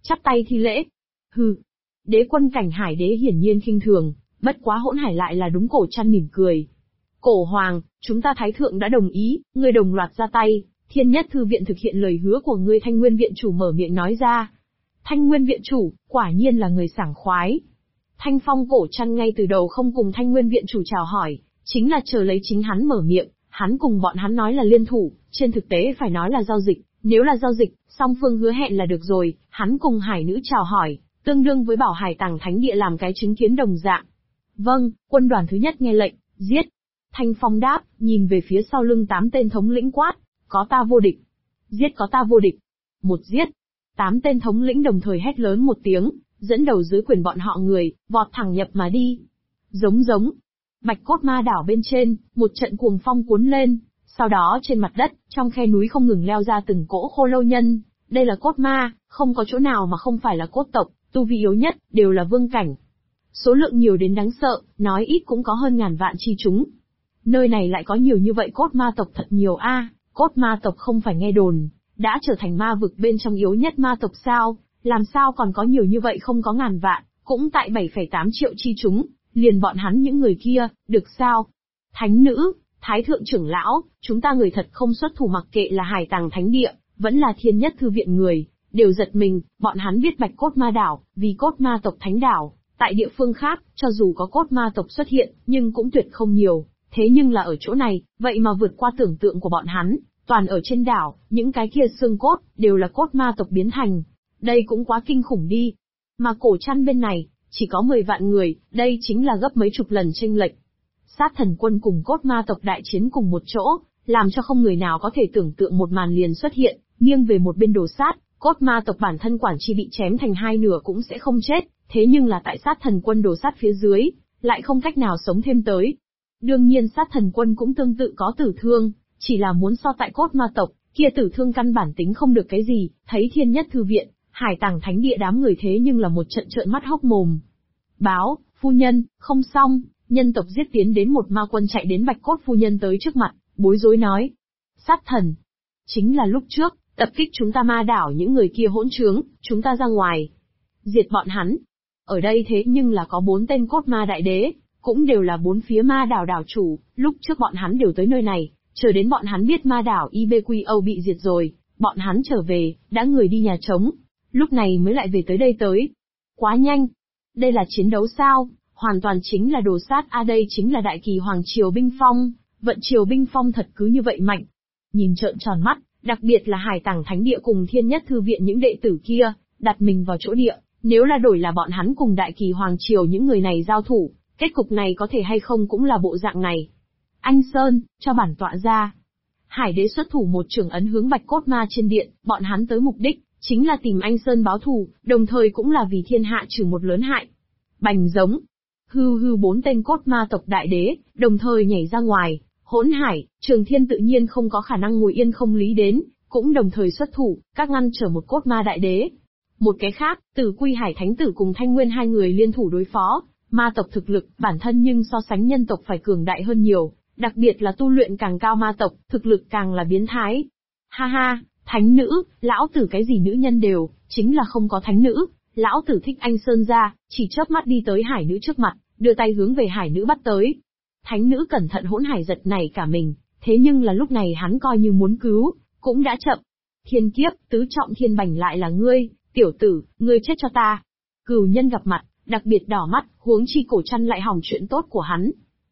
chắp tay thi lễ. Hừ. Đế quân cảnh Hải Đế hiển nhiên khinh thường, bất quá Hỗn Hải lại là đúng. Cổ Trăn mỉm cười. Cổ Hoàng, chúng ta Thái Thượng đã đồng ý, ngươi đồng loạt ra tay, Thiên Nhất Thư Viện thực hiện lời hứa của ngươi. Thanh Nguyên Viện Chủ mở miệng nói ra. Thanh Nguyên Viện Chủ, quả nhiên là người sảng khoái. Thanh Phong Cổ Trăn ngay từ đầu không cùng Thanh Nguyên Viện Chủ chào hỏi, chính là chờ lấy chính hắn mở miệng. Hắn cùng bọn hắn nói là liên thủ, trên thực tế phải nói là giao dịch. Nếu là giao dịch, song phương hứa hẹn là được rồi. Hắn cùng Hải Nữ chào hỏi, tương đương với bảo Hải Tàng Thánh Địa làm cái chứng kiến đồng dạng. Vâng, quân đoàn thứ nhất nghe lệnh, giết. Thanh Phong đáp, nhìn về phía sau lưng 8 tên thống lĩnh quát, có ta vô địch. Giết có ta vô địch. Một giết. 8 tên thống lĩnh đồng thời hét lớn một tiếng, dẫn đầu dưới quyền bọn họ người, vọt thẳng nhập mà đi. Giống giống. Bạch Cốt Ma đảo bên trên, một trận cuồng phong cuốn lên, sau đó trên mặt đất, trong khe núi không ngừng leo ra từng cỗ khô lâu nhân. Đây là cốt ma, không có chỗ nào mà không phải là cốt tộc, tu vi yếu nhất, đều là vương cảnh. Số lượng nhiều đến đáng sợ, nói ít cũng có hơn ngàn vạn chi chúng. Nơi này lại có nhiều như vậy cốt ma tộc thật nhiều a. Cốt ma tộc không phải nghe đồn, đã trở thành ma vực bên trong yếu nhất ma tộc sao, làm sao còn có nhiều như vậy không có ngàn vạn, cũng tại 7,8 triệu chi chúng, liền bọn hắn những người kia, được sao? Thánh nữ, Thái Thượng trưởng lão, chúng ta người thật không xuất thủ, mặc kệ là Hải Tàng Thánh Địa, vẫn là Thiên Nhất Thư Viện người, đều giật mình. Bọn hắn biết Bạch Cốt Ma đảo, vì cốt ma tộc thánh đảo, tại địa phương khác, cho dù có cốt ma tộc xuất hiện, nhưng cũng tuyệt không nhiều. Thế nhưng là ở chỗ này, vậy mà vượt qua tưởng tượng của bọn hắn, toàn ở trên đảo, những cái kia xương cốt, đều là cốt ma tộc biến thành. Đây cũng quá kinh khủng đi. Mà Cổ Trăn bên này, chỉ có 10 vạn người, đây chính là gấp mấy chục lần chênh lệch. Sát thần quân cùng cốt ma tộc đại chiến cùng một chỗ, làm cho không người nào có thể tưởng tượng một màn liền xuất hiện, nghiêng về một bên đồ sát, cốt ma tộc bản thân quản chi bị chém thành hai nửa cũng sẽ không chết, thế nhưng là tại sát thần quân đồ sát phía dưới, lại không cách nào sống thêm tới. Đương nhiên sát thần quân cũng tương tự có tử thương, chỉ là muốn so tại cốt ma tộc, kia tử thương căn bản tính không được cái gì. Thấy Thiên Nhất Thư Viện, Hải Tàng Thánh Địa đám người thế nhưng là một trận trợn mắt hốc mồm. Báo, phu nhân, không xong, nhân tộc giết tiến đến. Một ma quân chạy đến Bạch Cốt phu nhân tới trước mặt, bối rối nói. Sát thần. Chính là lúc trước, tập kích chúng ta ma đảo những người kia hỗn trướng, chúng ta ra ngoài. Diệt bọn hắn. Ở đây thế nhưng là có 4 tên cốt ma đại đế, cũng đều là 4 phía ma đảo đảo chủ, lúc trước bọn hắn đều tới nơi này, chờ đến bọn hắn biết ma đảo IBQO bị diệt rồi, bọn hắn trở về, đã người đi nhà trống, lúc này mới lại về tới đây tới. Quá nhanh. Đây là chiến đấu sao? Hoàn toàn chính là đồ sát a. Đây chính là đại kỳ hoàng triều binh phong, vận triều binh phong thật cứ như vậy mạnh. Nhìn trợn tròn mắt, đặc biệt là Hải Tàng Thánh Địa cùng Thiên Nhất Thư Viện những đệ tử kia, đặt mình vào chỗ địa, nếu là đổi là bọn hắn cùng đại kỳ hoàng triều những người này giao thủ, kết cục này có thể hay không cũng là bộ dạng này. Anh Sơn, cho bản tọa ra. Hải Đế xuất thủ một trường ấn hướng Bạch Cốt Ma trên điện, bọn hắn tới mục đích, chính là tìm anh Sơn báo thù, đồng thời cũng là vì thiên hạ trừ một lớn hại. Bành giống. Hư hư 4 tên cốt ma tộc đại đế, đồng thời nhảy ra ngoài, Hỗn Hải, Trường Thiên tự nhiên không có khả năng ngồi yên không lý đến, cũng đồng thời xuất thủ, các ngăn trở một cốt ma đại đế. Một cái khác, Tử Quy Hải Thánh Tử cùng Thanh Nguyên hai người liên thủ đối phó, ma tộc thực lực, bản thân nhưng so sánh nhân tộc phải cường đại hơn nhiều, đặc biệt là tu luyện càng cao ma tộc, thực lực càng là biến thái. Ha ha, thánh nữ, lão tử cái gì nữ nhân đều, chính là không có thánh nữ, lão tử thích anh Sơn ra, chỉ chớp mắt đi tới Hải nữ trước mặt, đưa tay hướng về Hải nữ bắt tới. Thánh nữ cẩn thận. Hỗn Hải giật nảy cả mình, thế nhưng là lúc này hắn coi như muốn cứu, cũng đã chậm. Thiên kiếp, tứ trọng thiên bành lại là ngươi, tiểu tử, ngươi chết cho ta. Cửu nhân gặp mặt, đặc biệt đỏ mắt, huống chi Cổ Trăn lại hỏng chuyện tốt của hắn.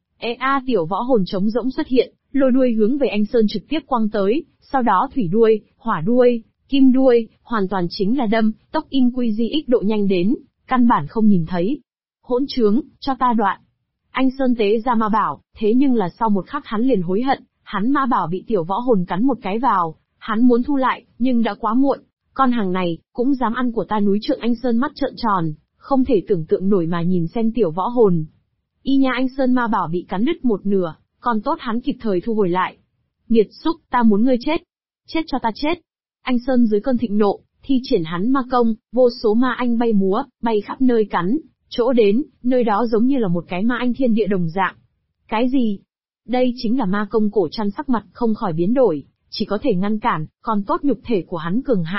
Tiểu võ hồn trống rỗng xuất hiện, lôi đuôi hướng về anh Sơn trực tiếp quăng tới, sau đó thủy đuôi, hỏa đuôi, kim đuôi, hoàn toàn chính là đâm, tốc in quy di ích độ nhanh đến, căn bản không nhìn thấy. Hỗn trướng, cho ta đoạn. Anh Sơn tế ra ma bảo, thế nhưng là sau một khắc hắn liền hối hận, hắn ma bảo bị tiểu võ hồn cắn một cái vào, hắn muốn thu lại, nhưng đã quá muộn. Con hàng này, cũng dám ăn của ta núi Trượng. Anh Sơn mắt trợn tròn, không thể tưởng tượng nổi mà nhìn xem tiểu võ hồn. Y nha, anh Sơn ma bảo bị cắn đứt một nửa, còn tốt hắn kịp thời thu hồi lại. Nghiệt xúc, ta muốn ngươi chết. Chết cho ta chết. Anh Sơn dưới cơn thịnh nộ, thi triển hắn ma công, vô số ma anh bay múa, bay khắp nơi cắn, chỗ đến, nơi đó giống như là một cái ma anh thiên địa đồng dạng. Cái gì? Đây chính là ma công. Cổ Trăn sắc mặt không khỏi biến đổi, chỉ có thể ngăn cản, còn tốt nhục thể của hắn cường hãn,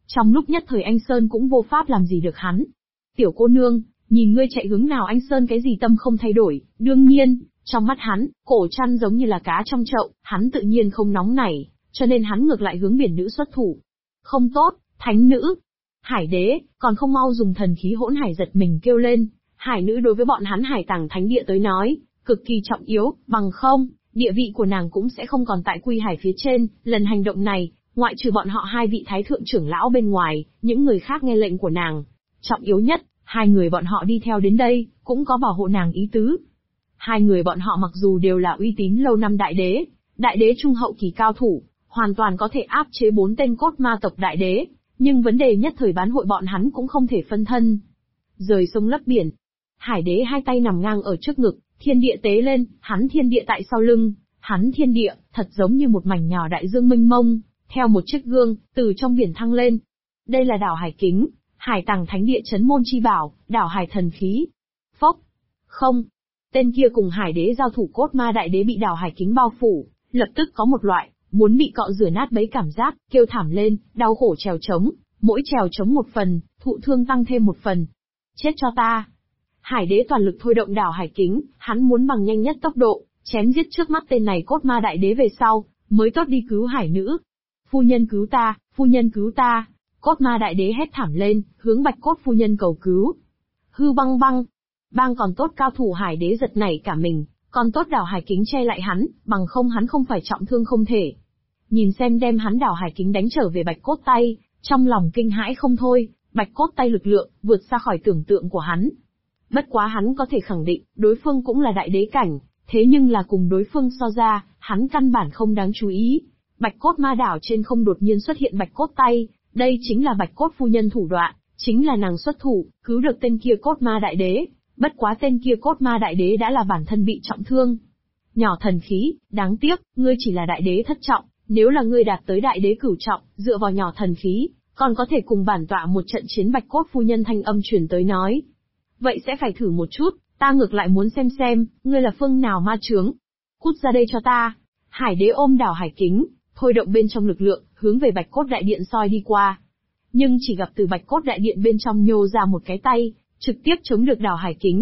Trong lúc nhất thời anh Sơn cũng vô pháp làm gì được hắn. Tiểu cô nương, nhìn ngươi chạy hướng nào anh Sơn cái gì tâm không thay đổi, đương nhiên, trong mắt hắn, Cổ Trăn giống như là cá trong chậu, hắn tự nhiên không nóng nảy, cho nên hắn ngược lại hướng biển nữ xuất thủ. Không tốt, thánh nữ. Hải đế, còn không mau dùng thần khí hỗn hải giật mình kêu lên, hải nữ đối với bọn hắn hải tàng thánh địa tới nói, cực kỳ trọng yếu, bằng không, địa vị của nàng cũng sẽ không còn tại quy hải phía trên, lần hành động này, ngoại trừ bọn họ hai vị thái thượng trưởng lão bên ngoài, những người khác nghe lệnh của nàng. Trọng yếu nhất, hai người bọn họ đi theo đến đây, cũng có bảo hộ nàng ý tứ. Hai người bọn họ mặc dù đều là uy tín lâu năm đại đế trung hậu kỳ cao thủ, hoàn toàn có thể áp chế 4 tên cốt ma tộc đại đế, nhưng vấn đề nhất thời bán hội bọn hắn cũng không thể phân thân. Rời sông lấp biển, hải đế hai tay nằm ngang ở trước ngực, thiên địa tế lên, hắn thiên địa tại sau lưng, hắn thiên địa, thật giống như một mảnh nhỏ đại dương mênh mông, theo một chiếc gương, từ trong biển thăng lên. Đây là đảo Hải Kính, hải tàng thánh địa chấn môn chi bảo, đảo hải thần khí. Phốc, không, tên kia cùng hải đế giao thủ cốt ma đại đế bị đảo Hải Kính bao phủ, lập tức có một loại, muốn bị cọ rửa nát bấy cảm giác, kêu thảm lên, đau khổ trèo trống, mỗi trèo trống một phần, thụ thương tăng thêm một phần. Chết cho ta! Hải đế toàn lực thôi động đảo Hải Kính, hắn muốn bằng nhanh nhất tốc độ, chém giết trước mắt tên này cốt ma đại đế về sau, mới tốt đi cứu hải nữ. Phu nhân cứu ta, phu nhân cứu ta! Cốt ma đại đế hét thảm lên, hướng Bạch Cốt phu nhân cầu cứu. Hư băng băng! Bang còn tốt cao thủ hải đế giật nảy cả mình, còn tốt đảo Hải Kính che lại hắn, bằng không hắn không phải trọng thương không thể. Nhìn xem đem hắn đảo Hải Kính đánh trở về Bạch Cốt tay, trong lòng kinh hãi không thôi, Bạch Cốt tay lực lượng, vượt xa khỏi tưởng tượng của hắn. Bất quá hắn có thể khẳng định, đối phương cũng là đại đế cảnh, thế nhưng là cùng đối phương so ra, hắn căn bản không đáng chú ý. Bạch Cốt ma đảo trên không đột nhiên xuất hiện Bạch Cốt tay, đây chính là Bạch Cốt phu nhân thủ đoạn, chính là nàng xuất thủ, cứu được tên kia cốt ma đại đế. Bất quá tên kia cốt ma đại đế đã là bản thân bị trọng thương. Nhỏ thần khí, đáng tiếc, ngươi chỉ là đại đế thất trọng, nếu là ngươi đạt tới đại đế cửu trọng, dựa vào nhỏ thần khí, còn có thể cùng bản tọa một trận chiến. Bạch Cốt phu nhân thanh âm truyền tới nói. Vậy sẽ phải thử một chút, ta ngược lại muốn xem, ngươi là phương nào ma chướng. Cút ra đây cho ta. Hải đế ôm đảo Hải Kính, thôi động bên trong lực lượng, hướng về Bạch Cốt đại điện soi đi qua. Nhưng chỉ gặp từ Bạch Cốt đại điện bên trong nhô ra một cái tay, trực tiếp chống được đảo Hải Kính.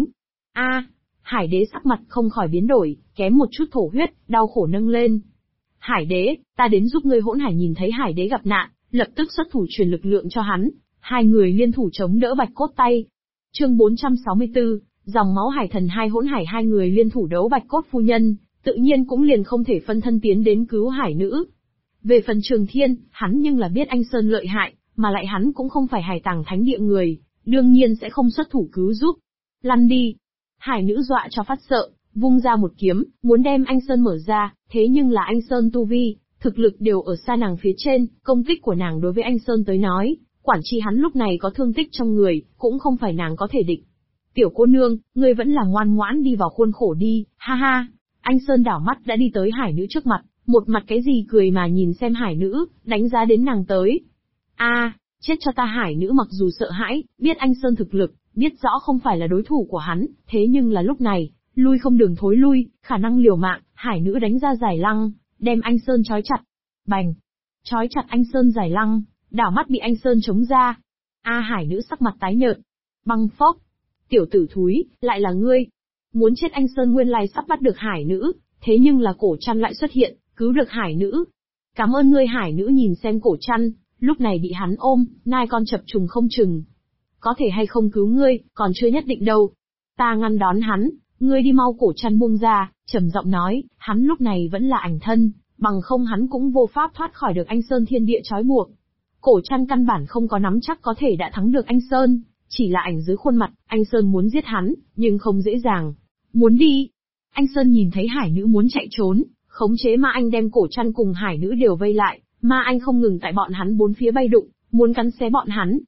Hải đế sắc mặt không khỏi biến đổi, kém một chút thổ huyết, đau khổ nâng lên. Hải đế, ta đến giúp ngươi. Hỗn hải nhìn thấy hải đế gặp nạn, lập tức xuất thủ truyền lực lượng cho hắn, hai người liên thủ chống đỡ Bạch Cốt tay. Chương 464, dòng máu hải thần hai. Hỗn hải hai người liên thủ đấu Bạch Cốt phu nhân, tự nhiên cũng liền không thể phân thân tiến đến cứu hải nữ. Về phần Trường Thiên, hắn nhưng là biết anh Sơn lợi hại, mà lại hắn cũng không phải hải tàng thánh địa người, đương nhiên sẽ không xuất thủ cứu giúp. Lăn đi! Hải nữ dọa cho phát sợ, vung ra một kiếm, muốn đem anh Sơn mở ra, thế nhưng là anh Sơn tu vi, thực lực đều ở xa nàng phía trên, công kích của nàng đối với anh Sơn tới nói, quản chi hắn lúc này có thương tích trong người, cũng không phải nàng có thể địch. Tiểu cô nương, ngươi vẫn là ngoan ngoãn đi vào khuôn khổ đi, ha ha! Anh Sơn đảo mắt đã đi tới hải nữ trước mặt, một mặt cái gì cười mà nhìn xem hải nữ, đánh giá đến nàng tới. Chết cho ta! Hải nữ mặc dù sợ hãi, biết anh Sơn thực lực, biết rõ không phải là đối thủ của hắn, thế nhưng là lúc này, lui không đường thối lui, khả năng liều mạng, hải nữ đánh ra giải lăng, đem anh Sơn trói chặt. Bành! Trói chặt anh Sơn giải lăng, đảo mắt bị anh Sơn chống ra. Hải nữ sắc mặt tái nhợt. Băng phốc! Tiểu tử thúi, lại là ngươi. Muốn chết! Anh Sơn nguyên lai sắp bắt được hải nữ, thế nhưng là Cổ Trăn lại xuất hiện, cứu được hải nữ. Cảm ơn ngươi. Hải nữ nhìn xem Cổ Trăn, lúc này bị hắn ôm, nai con chập trùng không chừng. Có thể hay không cứu ngươi, còn chưa nhất định đâu. Ta ngăn đón hắn, ngươi đi mau. Cổ Trăn buông ra, trầm giọng nói, hắn lúc này vẫn là ảnh thân, bằng không hắn cũng vô pháp thoát khỏi được anh Sơn thiên địa trói buộc. Cổ Trăn căn bản không có nắm chắc có thể đã thắng được anh Sơn, chỉ là ảnh dưới khuôn mặt, anh Sơn muốn giết hắn, nhưng không dễ dàng. Muốn đi. Anh Sơn nhìn thấy hải nữ muốn chạy trốn, khống chế ma anh đem Cổ Trăn cùng hải nữ đều vây lại, ma anh không ngừng tại bọn hắn bốn phía bay đụng, muốn cắn xé bọn hắn.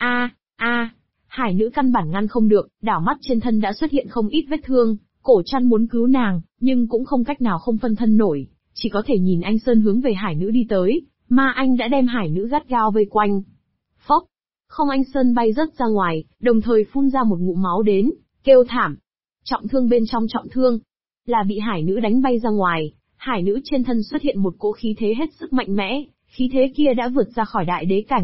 Hải nữ căn bản ngăn không được, đảo mắt trên thân đã xuất hiện không ít vết thương, Cổ Trăn muốn cứu nàng, nhưng cũng không cách nào không phân thân nổi, chỉ có thể nhìn anh Sơn hướng về hải nữ đi tới, ma anh đã đem hải nữ gắt gao vây quanh. Phốc! Không, anh Sơn bay rớt ra ngoài, đồng thời phun ra một ngụm máu đến, kêu thảm. Trọng thương bên trong trọng thương, là bị hải nữ đánh bay ra ngoài, hải nữ trên thân xuất hiện một cỗ khí thế hết sức mạnh mẽ, khí thế kia đã vượt ra khỏi đại đế cảnh,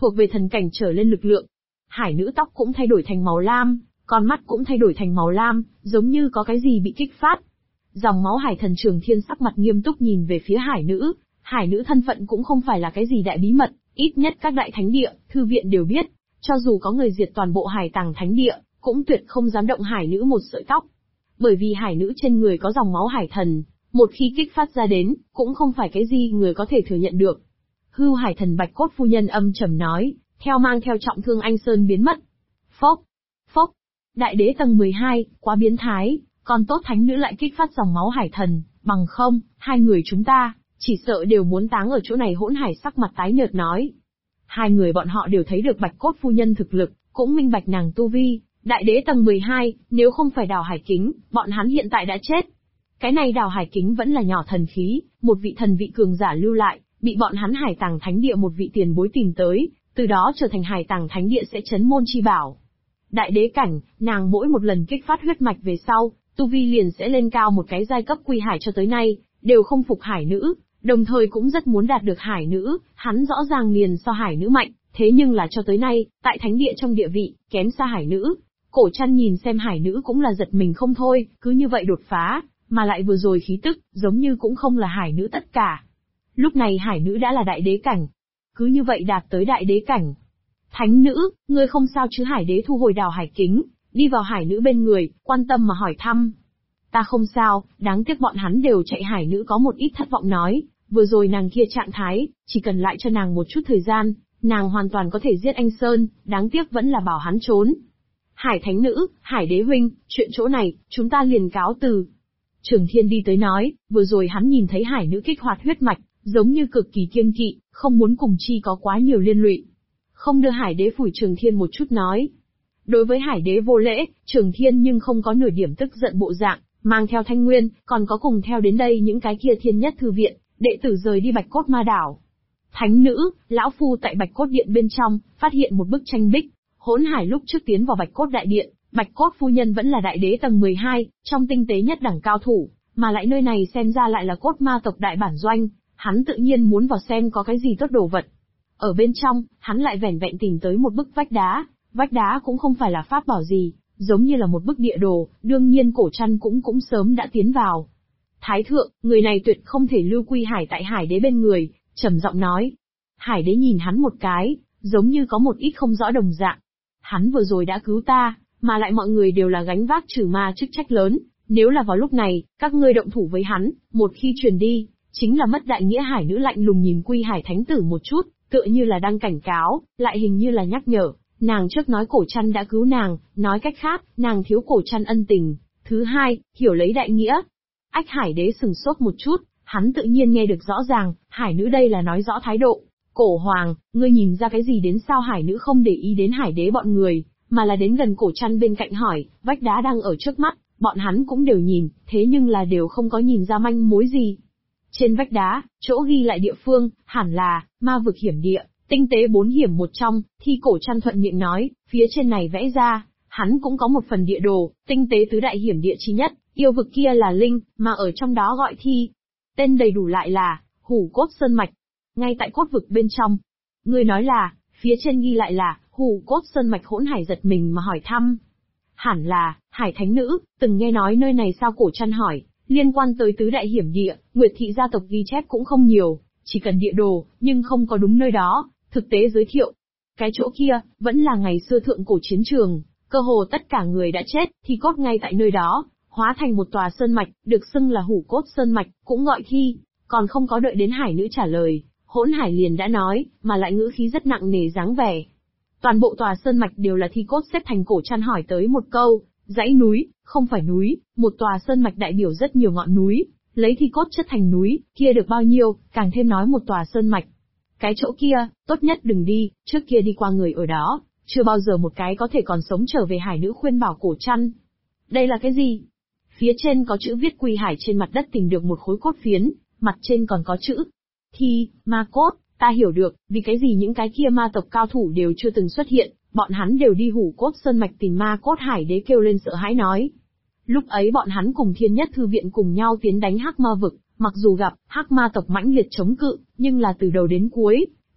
thuộc về thần cảnh trở lên lực lượng. Hải nữ tóc cũng thay đổi thành màu lam, con mắt cũng thay đổi thành màu lam, giống như có cái gì bị kích phát. Dòng máu hải thần Trường Thiên sắc mặt nghiêm túc nhìn về phía hải nữ. Hải nữ thân phận cũng không phải là cái gì đại bí mật, ít nhất các đại thánh địa, thư viện đều biết. Cho dù có người diệt toàn bộ hải tàng thánh địa, cũng tuyệt không dám động hải nữ một sợi tóc. Bởi vì hải nữ trên người có dòng máu hải thần, một khi kích phát ra đến, cũng không phải cái gì người có thể thừa nhận được. Hưu hải thần Bạch Cốt phu nhân âm trầm nói, theo mang theo trọng thương Anh Sơn biến mất. Phốc, phốc, đại đế tầng 12, quá biến thái, còn tốt thánh nữ lại kích phát dòng máu hải thần, bằng không, hai người chúng ta, chỉ sợ đều muốn táng ở chỗ này. Hỗn Hải sắc mặt tái nhợt nói. Hai người bọn họ đều thấy được Bạch Cốt phu nhân thực lực, cũng minh bạch nàng tu vi, đại đế tầng 12, nếu không phải đào hải kính, bọn hắn hiện tại đã chết. Cái này đào hải kính vẫn là nhỏ thần khí, một vị thần vị cường giả lưu lại, bị bọn hắn hải tàng thánh địa một vị tiền bối tìm tới, từ đó trở thành hải tàng thánh địa sẽ chấn môn chi bảo. Đại đế cảnh, nàng mỗi một lần kích phát huyết mạch về sau, tu vi liền sẽ lên cao một cái giai cấp. Quy Hải cho tới nay, đều không phục hải nữ, đồng thời cũng rất muốn đạt được hải nữ, hắn rõ ràng liền so hải nữ mạnh, thế nhưng là cho tới nay, tại thánh địa trong địa vị, kém xa hải nữ. Cổ Trăn nhìn xem hải nữ cũng là giật mình không thôi, cứ như vậy đột phá, mà lại vừa rồi khí tức, giống như cũng không là hải nữ tất cả. Lúc này hải nữ đã là đại đế cảnh. Cứ như vậy đạt tới đại đế cảnh. Thánh nữ, ngươi không sao chứ? Hải đế thu hồi đào hải kính, đi vào hải nữ bên người, quan tâm mà hỏi thăm. Ta không sao, đáng tiếc bọn hắn đều chạy. Hải nữ có một ít thất vọng nói, vừa rồi nàng kia trạng thái, chỉ cần lại cho nàng một chút thời gian, nàng hoàn toàn có thể giết Anh Sơn, đáng tiếc vẫn là bảo hắn trốn. Hải thánh nữ, Hải đế huynh, chuyện chỗ này, chúng ta liền cáo từ. Trường Thiên đi tới nói, vừa rồi hắn nhìn thấy hải nữ kích hoạt huyết mạch, giống như cực kỳ kiêng kỵ, không muốn cùng chi có quá nhiều liên lụy. Không đưa Hải đế phủi Trường Thiên một chút nói. Đối với Hải đế vô lễ, Trường Thiên nhưng không có nửa điểm tức giận bộ dạng, mang theo Thanh Nguyên, còn có cùng theo đến đây những cái kia Thiên Nhất thư viện, đệ tử rời đi Bạch Cốt Ma đảo. Thánh nữ, lão phu tại Bạch Cốt điện bên trong, phát hiện một bức tranh bích. Hỗn Hải lúc trước tiến vào Bạch Cốt đại điện, Bạch Cốt phu nhân vẫn là đại đế tầng 12, trong tinh tế nhất đẳng cao thủ, mà lại nơi này xem ra lại là cốt ma tộc đại bản doanh, hắn tự nhiên muốn vào xem có cái gì tốt đồ vật. Ở bên trong, hắn lại vẻn vẹn tìm tới một bức vách đá cũng không phải là pháp bảo gì, giống như là một bức địa đồ, đương nhiên Cổ Trăn cũng sớm đã tiến vào. Thái thượng, người này tuyệt không thể lưu Quy Hải tại Hải đế bên người, trầm giọng nói. Hải đế nhìn hắn một cái, giống như có một ít không rõ đồng dạng. Hắn vừa rồi đã cứu ta, mà lại mọi người đều là gánh vác trừ ma chức trách lớn, nếu là vào lúc này, các ngươi động thủ với hắn, một khi truyền đi, chính là mất đại nghĩa. Hải nữ lạnh lùng nhìn Quy Hải thánh tử một chút, tựa như là đang cảnh cáo, lại hình như là nhắc nhở, nàng trước nói Cổ Trăn đã cứu nàng, nói cách khác, nàng thiếu Cổ Trăn ân tình. Thứ hai, hiểu lấy đại nghĩa. Ách Hải đế sừng sốt một chút, hắn tự nhiên nghe được rõ ràng, Hải nữ đây là nói rõ thái độ. Cổ hoàng, ngươi nhìn ra cái gì đến sao? Hải nữ không để ý đến Hải đế bọn người, mà là đến gần Cổ Trăn bên cạnh hỏi, vách đá đang ở trước mắt, bọn hắn cũng đều nhìn, thế nhưng là đều không có nhìn ra manh mối gì. Trên vách đá, chỗ ghi lại địa phương, hẳn là, ma vực hiểm địa, tinh tế 4 hiểm một trong, Thi Cổ Trăn thuận miệng nói, phía trên này vẽ ra, hắn cũng có một phần địa đồ, tinh tế tứ đại hiểm địa chi nhất, yêu vực kia là linh, mà ở trong đó gọi Thi. Tên đầy đủ lại là, Hủ Cốt Sơn Mạch. Ngay tại cốt vực bên trong. Ngươi nói là, phía trên ghi lại là, Hủ Cốt Sơn Mạch. Hỗn Hải giật mình mà hỏi thăm. Hẳn là, Hải thánh nữ, từng nghe nói nơi này sao? Cổ Trăn hỏi, liên quan tới tứ đại hiểm địa, Nguyệt thị gia tộc ghi chép cũng không nhiều, chỉ cần địa đồ, nhưng không có đúng nơi đó, thực tế giới thiệu. Cái chỗ kia, vẫn là ngày xưa thượng cổ chiến trường, cơ hồ tất cả người đã chết, thì cốt ngay tại nơi đó, hóa thành một tòa sơn mạch, được xưng là Hủ Cốt Sơn Mạch, cũng gọi Thi. Còn không có đợi đến Hải nữ trả lời, Hỗn Hải liền đã nói, mà lại ngữ khí rất nặng nề dáng vẻ. Toàn bộ tòa sơn mạch đều là thi cốt xếp thành. Cổ Trăn hỏi tới một câu, dãy núi, không phải núi, một tòa sơn mạch đại biểu rất nhiều ngọn núi, lấy thi cốt chất thành núi, kia được bao nhiêu, càng thêm nói một tòa sơn mạch. Cái chỗ kia, tốt nhất đừng đi, trước kia đi qua người ở đó, chưa bao giờ một cái có thể còn sống trở về. Hải nữ khuyên bảo Cổ Trăn. Đây là cái gì? Phía trên có chữ viết Quy Hải trên mặt đất tìm được một khối cốt phiến, mặt trên còn có chữ Thi, ma cốt. Ta hiểu được, vì cái gì những cái kia ma tộc cao thủ đều chưa từng xuất hiện, bọn hắn đều đi Hủ Cốt Sơn Mạch tìm ma cốt. Hải đế kêu lên sợ hãi nói. Lúc ấy bọn hắn cùng Thiên Nhất thư viện cùng nhau tiến đánh Hắc Ma vực, mặc dù gặp Hắc Ma tộc mãnh liệt chống cự, nhưng là từ đầu đến cuối,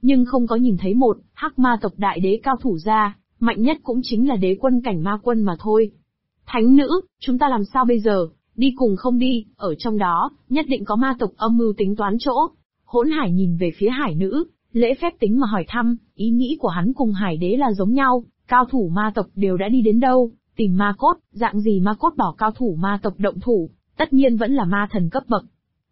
nhưng không có nhìn thấy một hắc ma tộc đại đế cao thủ ra, mạnh nhất cũng chính là đế quân cảnh ma quân mà thôi. Thánh nữ, chúng ta làm sao bây giờ, đi cùng không đi, ở trong đó, nhất định có ma tộc âm mưu tính toán chỗ. Hỗn Hải nhìn về phía Hải nữ, lễ phép tính mà hỏi thăm, ý nghĩ của hắn cùng Hải đế là giống nhau, cao thủ ma tộc đều đã đi đến đâu, tìm ma cốt, dạng gì ma cốt bảo cao thủ ma tộc động thủ, tất nhiên vẫn là ma thần cấp bậc.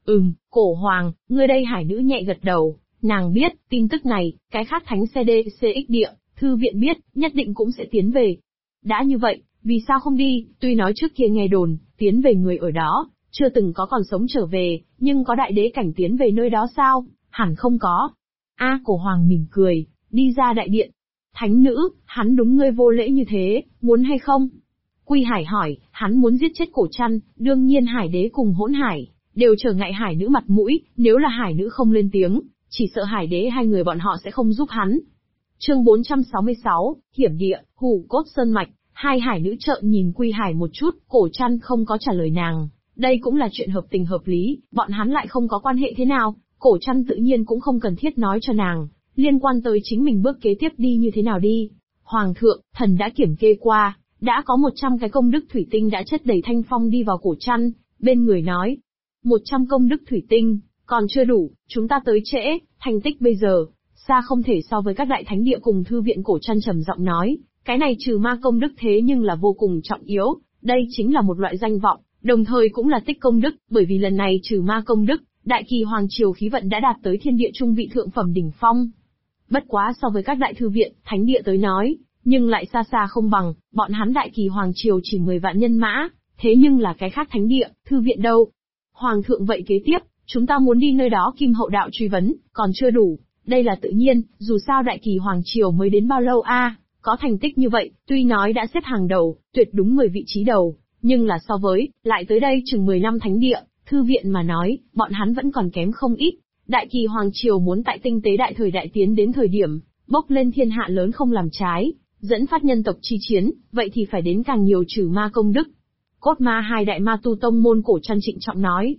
Cổ hoàng, ngươi đây Hải nữ nhẹ gật đầu, nàng biết, tin tức này, cái khác thánh CDCX địa, thư viện biết, nhất định cũng sẽ tiến về. Đã như vậy, vì sao không đi, tuy nói trước kia nghe đồn, tiến về người ở đó, chưa từng có còn sống trở về, nhưng có đại đế cảnh tiến về nơi đó sao, hẳn không có. Cổ hoàng mỉm cười, đi ra đại điện. Thánh nữ, hắn đúng ngươi vô lễ như thế, muốn hay không? Quy Hải hỏi, hắn muốn giết chết Cổ Trăn, đương nhiên Hải đế cùng Hỗn Hải, đều trở ngại Hải nữ mặt mũi, nếu là Hải nữ không lên tiếng, chỉ sợ Hải đế hai người bọn họ sẽ không giúp hắn. Chương 466, Hiểm địa, Hủ Cốt Sơn Mạch, hai Hải nữ trợn nhìn Quy Hải một chút, Cổ Trăn không có trả lời nàng. Đây cũng là chuyện hợp tình hợp lý, bọn hắn lại không có quan hệ thế nào, Cổ Trăn tự nhiên cũng không cần thiết nói cho nàng, liên quan tới chính mình bước kế tiếp đi như thế nào đi. Hoàng thượng, thần đã kiểm kê qua, đã có 100 cái công đức thủy tinh đã chất đầy thanh phong đi vào Cổ Trăn, bên người nói. 100 công đức thủy tinh, còn chưa đủ, chúng ta tới trễ, thành tích bây giờ, xa không thể so với các đại thánh địa cùng thư viện. Cổ Trăn trầm giọng nói, cái này trừ ma công đức thế nhưng là vô cùng trọng yếu, đây chính là một loại danh vọng, đồng thời cũng là tích công đức, bởi vì lần này trừ ma công đức, đại kỳ hoàng triều khí vận đã đạt tới thiên địa trung vị thượng phẩm đỉnh phong. Bất quá so với các đại thư viện, thánh địa tới nói, nhưng lại xa xa không bằng, bọn hắn đại kỳ hoàng triều chỉ 10 vạn nhân mã, thế nhưng là cái khác thánh địa, thư viện đâu. Hoàng thượng vậy kế tiếp, chúng ta muốn đi nơi đó Kim Hậu đạo truy vấn, còn chưa đủ, đây là tự nhiên, dù sao đại kỳ hoàng triều mới đến bao lâu có thành tích như vậy, tuy nói đã xếp hàng đầu, tuyệt đúng 10 vị trí đầu, nhưng là so với, lại tới đây chừng 10 năm thánh địa, thư viện mà nói, bọn hắn vẫn còn kém không ít. Đại kỳ hoàng triều muốn tại tinh tế đại thời đại tiến đến thời điểm, bốc lên thiên hạ lớn không làm trái, dẫn phát nhân tộc chi chiến, vậy thì phải đến càng nhiều trừ ma công đức. Cốt ma hai đại ma tu tông môn. Cổ Trăn trịnh trọng nói.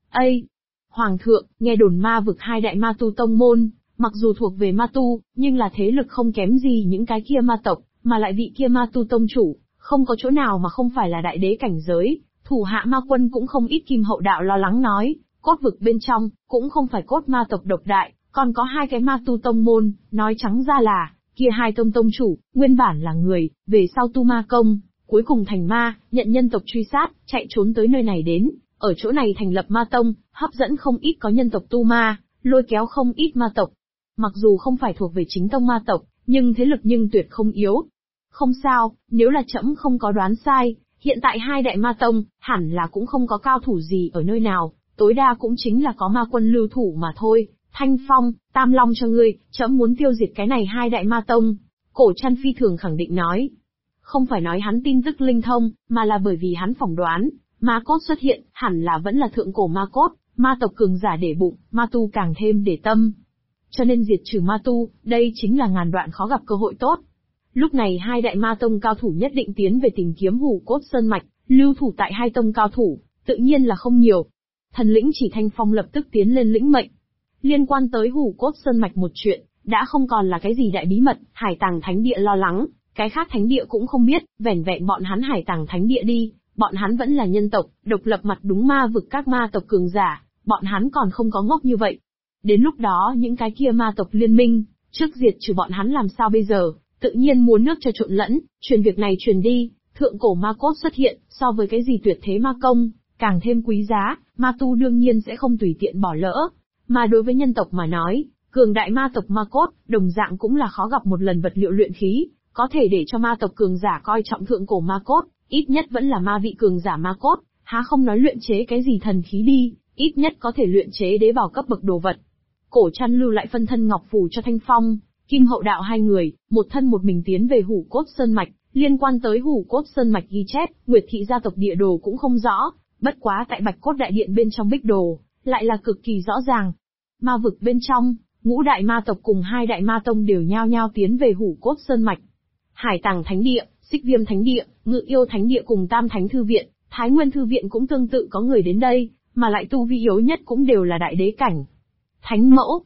Hoàng thượng, nghe đồn ma vực hai đại ma tu tông môn, mặc dù thuộc về ma tu, nhưng là thế lực không kém gì những cái kia ma tộc, mà lại vị kia ma tu tông chủ, không có chỗ nào mà không phải là đại đế cảnh giới, thủ hạ ma quân cũng không ít. Kim Hậu đạo lo lắng nói, cốt vực bên trong, cũng không phải cốt ma tộc độc đại, còn có hai cái ma tu tông môn, nói trắng ra là, kia hai tông chủ, nguyên bản là người, về sau tu ma công, cuối cùng thành ma, nhận nhân tộc truy sát, chạy trốn tới nơi này đến, ở chỗ này thành lập ma tông, hấp dẫn không ít có nhân tộc tu ma, lôi kéo không ít ma tộc. Mặc dù không phải thuộc về chính tông ma tộc, nhưng thế lực nhưng tuyệt không yếu. Không sao, nếu là trẫm không có đoán sai, hiện tại hai đại ma tông, hẳn là cũng không có cao thủ gì ở nơi nào, tối đa cũng chính là có ma quân lưu thủ mà thôi. Thanh Phong, Tam Long cho ngươi, trẫm muốn tiêu diệt cái này hai đại ma tông. Cổ Trăn phi thường khẳng định nói. Không phải nói hắn tin tức linh thông, mà là bởi vì hắn phỏng đoán, ma cốt xuất hiện, hẳn là vẫn là thượng cổ ma cốt, ma tộc cường giả để bụng, ma tu càng thêm để tâm. Cho nên diệt trừ ma tu, đây chính là ngàn đoạn khó gặp cơ hội tốt. Lúc này hai đại ma tông cao thủ nhất định tiến về tìm kiếm Hủ Cốt Sơn Mạch, lưu thủ tại hai tông cao thủ, tự nhiên là không nhiều. Thần lĩnh Chỉ Thanh Phong lập tức tiến lên lĩnh mệnh. Liên quan tới Hủ Cốt Sơn Mạch một chuyện, đã không còn là cái gì đại bí mật, Hải Tàng Thánh Địa lo lắng, cái khác thánh địa cũng không biết, vẻn vẹn bọn hắn Hải Tàng Thánh Địa đi, bọn hắn vẫn là nhân tộc, độc lập mặt đúng ma vực các ma tộc cường giả, bọn hắn còn không có ngốc như vậy. Đến lúc đó những cái kia ma tộc liên minh, trước diệt trừ bọn hắn làm sao bây giờ, tự nhiên muốn nước cho trộn lẫn, truyền việc này truyền đi, thượng cổ ma cốt xuất hiện, so với cái gì tuyệt thế ma công, càng thêm quý giá, ma tu đương nhiên sẽ không tùy tiện bỏ lỡ. Mà đối với nhân tộc mà nói, cường đại ma tộc ma cốt, đồng dạng cũng là khó gặp một lần vật liệu luyện khí, có thể để cho ma tộc cường giả coi trọng thượng cổ ma cốt, ít nhất vẫn là ma vị cường giả ma cốt, há không nói luyện chế cái gì thần khí đi, ít nhất có thể luyện chế đế bảo cấp bậc đồ vật. Cổ Trăn lưu lại phân thân ngọc phù cho Thanh Phong, Kim Hậu đạo hai người, một thân một mình tiến về Hủ Cốt Sơn Mạch, liên quan tới Hủ Cốt Sơn Mạch ghi chép, Nguyệt thị gia tộc địa đồ cũng không rõ, bất quá tại Bạch Cốt đại điện bên trong bích đồ, lại là cực kỳ rõ ràng. Ma vực bên trong, ngũ đại ma tộc cùng hai đại ma tông đều nhao nhao tiến về Hủ Cốt Sơn Mạch. Hải Tàng Thánh Địa, Xích Viêm Thánh Địa, Ngự Yêu Thánh Địa cùng Tam Thánh Thư Viện, Thái Nguyên Thư Viện cũng tương tự có người đến đây, mà lại tu vi yếu nhất cũng đều là đại đế cảnh. Thánh Mẫu.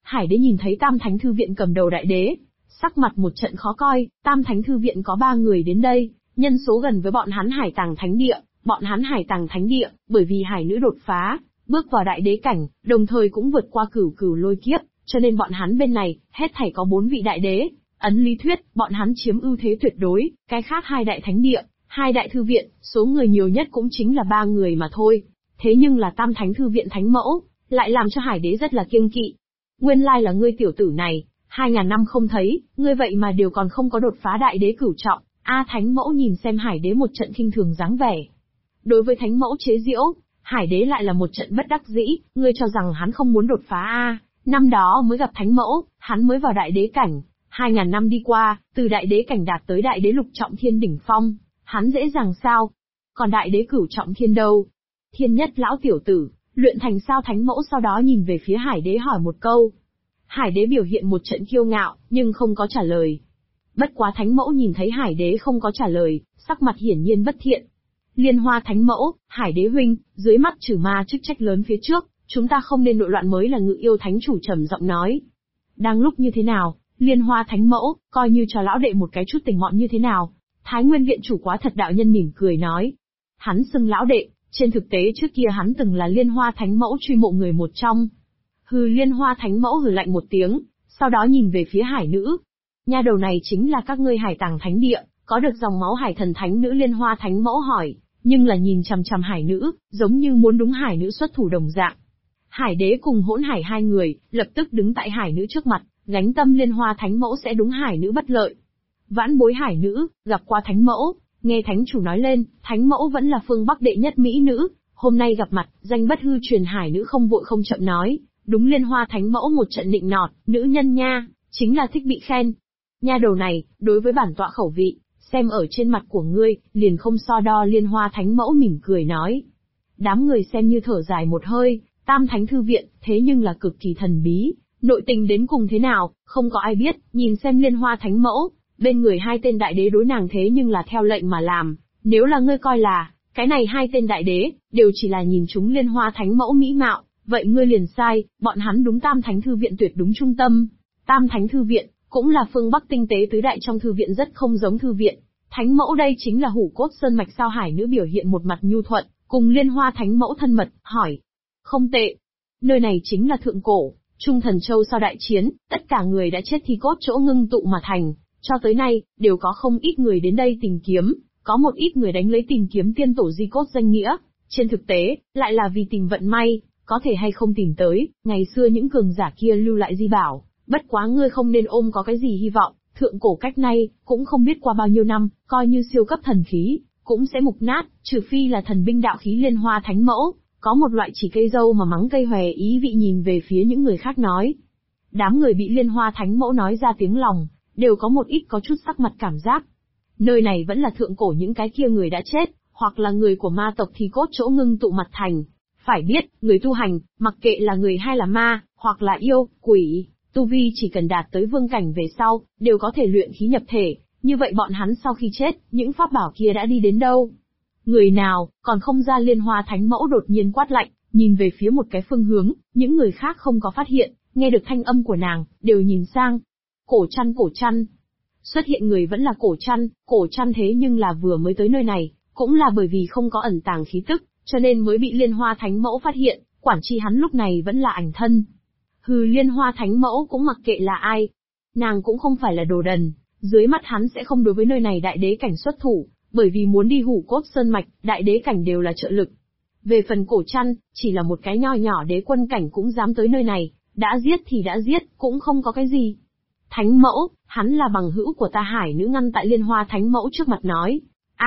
Hải đế nhìn thấy Tam Thánh Thư Viện cầm đầu đại đế, sắc mặt một trận khó coi. Tam Thánh Thư Viện có 3 người đến đây, nhân số gần với bọn hắn Hải Tàng Thánh Địa. Bọn hắn Hải Tàng Thánh Địa, bởi vì hải nữ đột phá, bước vào đại đế cảnh, đồng thời cũng vượt qua cửu cửu lôi kiếp, cho nên bọn hắn bên này, hết thảy có 4 vị đại đế. Ấn lý thuyết, bọn hắn chiếm ưu thế tuyệt đối, cái khác 2 đại thánh địa, 2 đại thư viện, số người nhiều nhất cũng chính là 3 người mà thôi. Thế nhưng là Tam Thánh Thư Viện Thánh Mẫu, lại làm cho hải đế rất là kiêng kỵ. Nguyên lai là ngươi tiểu tử này, 2000 năm không thấy, ngươi vậy mà đều còn không có đột phá đại đế cửu trọng. Thánh Mẫu nhìn xem hải đế một trận khinh thường dáng vẻ. Đối với Thánh Mẫu chế giễu, hải đế lại là một trận bất đắc dĩ, ngươi cho rằng hắn không muốn đột phá năm đó mới gặp Thánh Mẫu, hắn mới vào đại đế cảnh. 2000 năm đi qua, từ đại đế cảnh đạt tới đại đế lục trọng thiên đỉnh phong, hắn dễ dàng sao? Còn đại đế cửu trọng thiên đâu? Thiên nhất lão tiểu tử, luyện thành sao? Thánh Mẫu sau đó nhìn về phía hải đế hỏi một câu. Hải đế biểu hiện một trận kiêu ngạo, nhưng không có trả lời. Bất quá Thánh Mẫu nhìn thấy hải đế không có trả lời, sắc mặt hiển nhiên bất thiện. Liên Hoa Thánh Mẫu, hải đế huynh, dưới mắt trừ ma chức trách lớn phía trước, chúng ta không nên nội loạn mới là Ngự Yêu Thánh chủ trầm giọng nói. Đang lúc như thế nào, Liên Hoa Thánh Mẫu, coi như cho lão đệ một cái chút tình mọn như thế nào? Thái Nguyên viện chủ quá thật đạo nhân mỉm cười nói. Hắn xưng lão đệ, trên thực tế trước kia hắn từng là Liên Hoa Thánh Mẫu truy mộ người một trong. Liên Hoa Thánh Mẫu hừ lạnh một tiếng, sau đó nhìn về phía hải nữ. Nha đầu này chính là các ngươi Hải Tàng Thánh Địa, có được dòng máu hải thần thánh nữ. Liên Hoa Thánh Mẫu hỏi, nhưng là nhìn chằm chằm hải nữ, giống như muốn đúng hải nữ xuất thủ đồng dạng. Hải đế cùng Hỗn Hải 2 người, lập tức đứng tại hải nữ trước mặt, gánh tâm Liên Hoa Thánh Mẫu sẽ đúng hải nữ bất lợi. Vãn bối hải nữ, gặp qua Thánh Mẫu, nghe Thánh chủ nói lên, Thánh Mẫu vẫn là phương Bắc đệ nhất mỹ nữ, hôm nay gặp mặt, danh bất hư truyền. Hải nữ không vội không chậm nói, đúng Liên Hoa Thánh Mẫu một trận nịnh nọt, nữ nhân nha, chính là thích bị khen. Nha đầu này, đối với bản tọa khẩu vị, xem ở trên mặt của ngươi, liền không so đo. Liên Hoa Thánh Mẫu mỉm cười nói. Đám người xem như thở dài một hơi, Tam Thánh Thư Viện, thế nhưng là cực kỳ thần bí, nội tình đến cùng thế nào, không có ai biết. Nhìn xem Liên Hoa Thánh Mẫu, bên người 2 tên đại đế đối nàng thế nhưng là theo lệnh mà làm, nếu là ngươi coi là, cái này 2 tên đại đế, đều chỉ là nhìn chúng Liên Hoa Thánh Mẫu mỹ mạo, vậy ngươi liền sai, bọn hắn đúng Tam Thánh Thư Viện tuyệt đúng trung tâm. Tam Thánh Thư Viện, cũng là phương Bắc tinh tế tứ đại trong thư viện rất không giống thư viện. Thánh Mẫu đây chính là Hủ Cốt Sơn Mạch sao? Hải nữ biểu hiện một mặt nhu thuận, cùng Liên Hoa Thánh Mẫu thân mật, hỏi. Không tệ. Nơi này chính là Thượng Cổ, Trung Thần Châu sau đại chiến, tất cả người đã chết thi cốt chỗ ngưng tụ mà thành. Cho tới nay, đều có không ít người đến đây tìm kiếm, có một ít người đánh lấy tìm kiếm tiên tổ di cốt danh nghĩa. Trên thực tế, lại là vì tìm vận may, có thể hay không tìm tới, ngày xưa những cường giả kia lưu lại di bảo. Bất quá ngươi không nên ôm có cái gì hy vọng, thượng cổ cách nay, cũng không biết qua bao nhiêu năm, coi như siêu cấp thần khí, cũng sẽ mục nát, trừ phi là thần binh đạo khí. Liên Hoa Thánh Mẫu, có một loại chỉ cây dâu mà mắng cây hòe ý vị nhìn về phía những người khác nói. Đám người bị Liên Hoa Thánh Mẫu nói ra tiếng lòng, đều có một ít có chút sắc mặt cảm giác. Nơi này vẫn là thượng cổ, những cái kia người đã chết, hoặc là người của ma tộc thì cốt chỗ ngưng tụ mặt thành. Phải biết, người tu hành, mặc kệ là người hay là ma, hoặc là yêu, quỷ, tu vi chỉ cần đạt tới vương cảnh về sau, đều có thể luyện khí nhập thể, như vậy bọn hắn sau khi chết, những pháp bảo kia đã đi đến đâu? Người nào, còn không ra? Liên Hoa Thánh Mẫu đột nhiên quát lạnh, nhìn về phía một cái phương hướng, những người khác không có phát hiện, nghe được thanh âm của nàng, đều nhìn sang. Cổ Trăn. Xuất hiện người vẫn là Cổ Trăn thế nhưng là vừa mới tới nơi này, cũng là bởi vì không có ẩn tàng khí tức, cho nên mới bị Liên Hoa Thánh Mẫu phát hiện, quản chi hắn lúc này vẫn là ảnh thân. Liên Hoa Thánh Mẫu cũng mặc kệ là ai. Nàng cũng không phải là đồ đần, dưới mắt hắn sẽ không đối với nơi này đại đế cảnh xuất thủ, bởi vì muốn đi Hủ Cốt Sơn Mạch, đại đế cảnh đều là trợ lực. Về phần Cổ Trăn, chỉ là một cái nho nhỏ đế quân cảnh cũng dám tới nơi này, đã giết thì đã giết, cũng không có cái gì. Thánh Mẫu, hắn là bằng hữu của ta. Hải nữ ngăn tại Liên Hoa Thánh Mẫu trước mặt nói.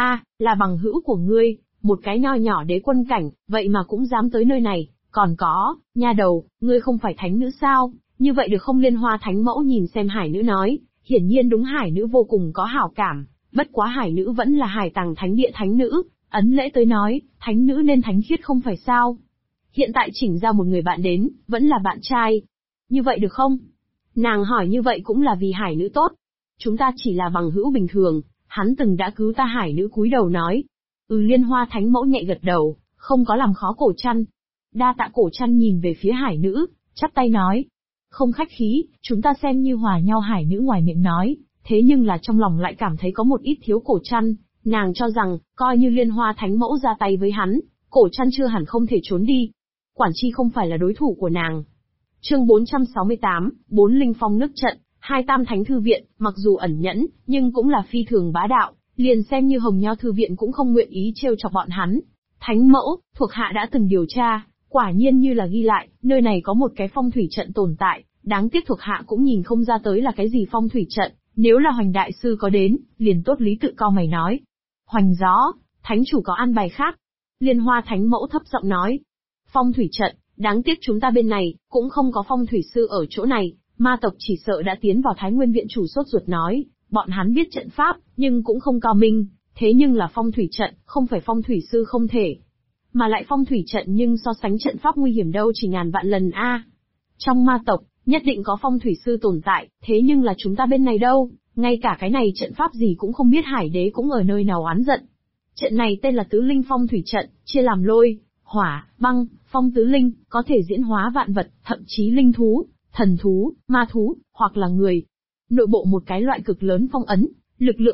Là bằng hữu của ngươi, một cái nho nhỏ đế quân cảnh, vậy mà cũng dám tới nơi này. Còn có, nha đầu, ngươi không phải thánh nữ sao, như vậy được không? Liên Hoa Thánh Mẫu nhìn xem hải nữ nói, hiển nhiên đúng hải nữ vô cùng có hảo cảm, bất quá hải nữ vẫn là Hải Tàng Thánh Địa thánh nữ, ấn lễ tới nói, thánh nữ nên thánh khiết không phải sao? Hiện tại chỉnh ra một người bạn đến, vẫn là bạn trai. Như vậy được không? Nàng hỏi như vậy cũng là vì hải nữ tốt. Chúng ta chỉ là bằng hữu bình thường, hắn từng đã cứu ta. Hải nữ cúi đầu nói. Liên Hoa Thánh Mẫu nhẹ gật đầu, không có làm khó Cổ Trăn. Đa tạ. Cổ Trăn nhìn về phía hải nữ, chắp tay nói. Không khách khí, chúng ta xem như hòa nhau. Hải nữ ngoài miệng nói, thế nhưng là trong lòng lại cảm thấy có một ít thiếu Cổ Trăn. Nàng cho rằng, coi như Liên Hoa Thánh Mẫu ra tay với hắn, Cổ Trăn chưa hẳn không thể trốn đi. Quản chi không phải là đối thủ của nàng. Chương 468, 4 linh phong nước trận, 2 tam thánh thư viện, mặc dù ẩn nhẫn, nhưng cũng là phi thường bá đạo, liền xem như Hồng Nho thư viện cũng không nguyện ý trêu chọc bọn hắn. Thánh Mẫu, thuộc hạ đã từng điều tra, quả nhiên như là ghi lại, nơi này có một cái phong thủy trận tồn tại, đáng tiếc thuộc hạ cũng nhìn không ra tới là cái gì phong thủy trận, nếu là Hoành đại sư có đến, liền tốt lý tự cau mày nói. Hoành Gió, thánh chủ có an bài khác. Liên Hoa Thánh Mẫu thấp giọng nói. Phong thủy trận, đáng tiếc chúng ta bên này, cũng không có phong thủy sư ở chỗ này, ma tộc chỉ sợ đã tiến vào Thái Nguyên viện. Chủ sốt ruột nói, bọn hắn biết trận pháp, nhưng cũng không cao minh, thế nhưng là phong thủy trận, không phải phong thủy sư không thể. Mà lại phong thủy trận nhưng so sánh trận pháp nguy hiểm đâu chỉ ngàn vạn lần a. Trong ma tộc, nhất định có phong thủy sư tồn tại, thế nhưng là chúng ta bên này đâu, ngay cả cái này trận pháp gì cũng không biết. Hải đế cũng ở nơi nào oán giận. Trận này tên là Tứ Linh Phong Thủy Trận, chia làm lôi, hỏa, băng, phong tứ linh, có thể diễn hóa vạn vật, thậm chí linh thú, thần thú, ma thú, hoặc là người. Nội bộ một cái loại cực lớn phong ấn, lực lượng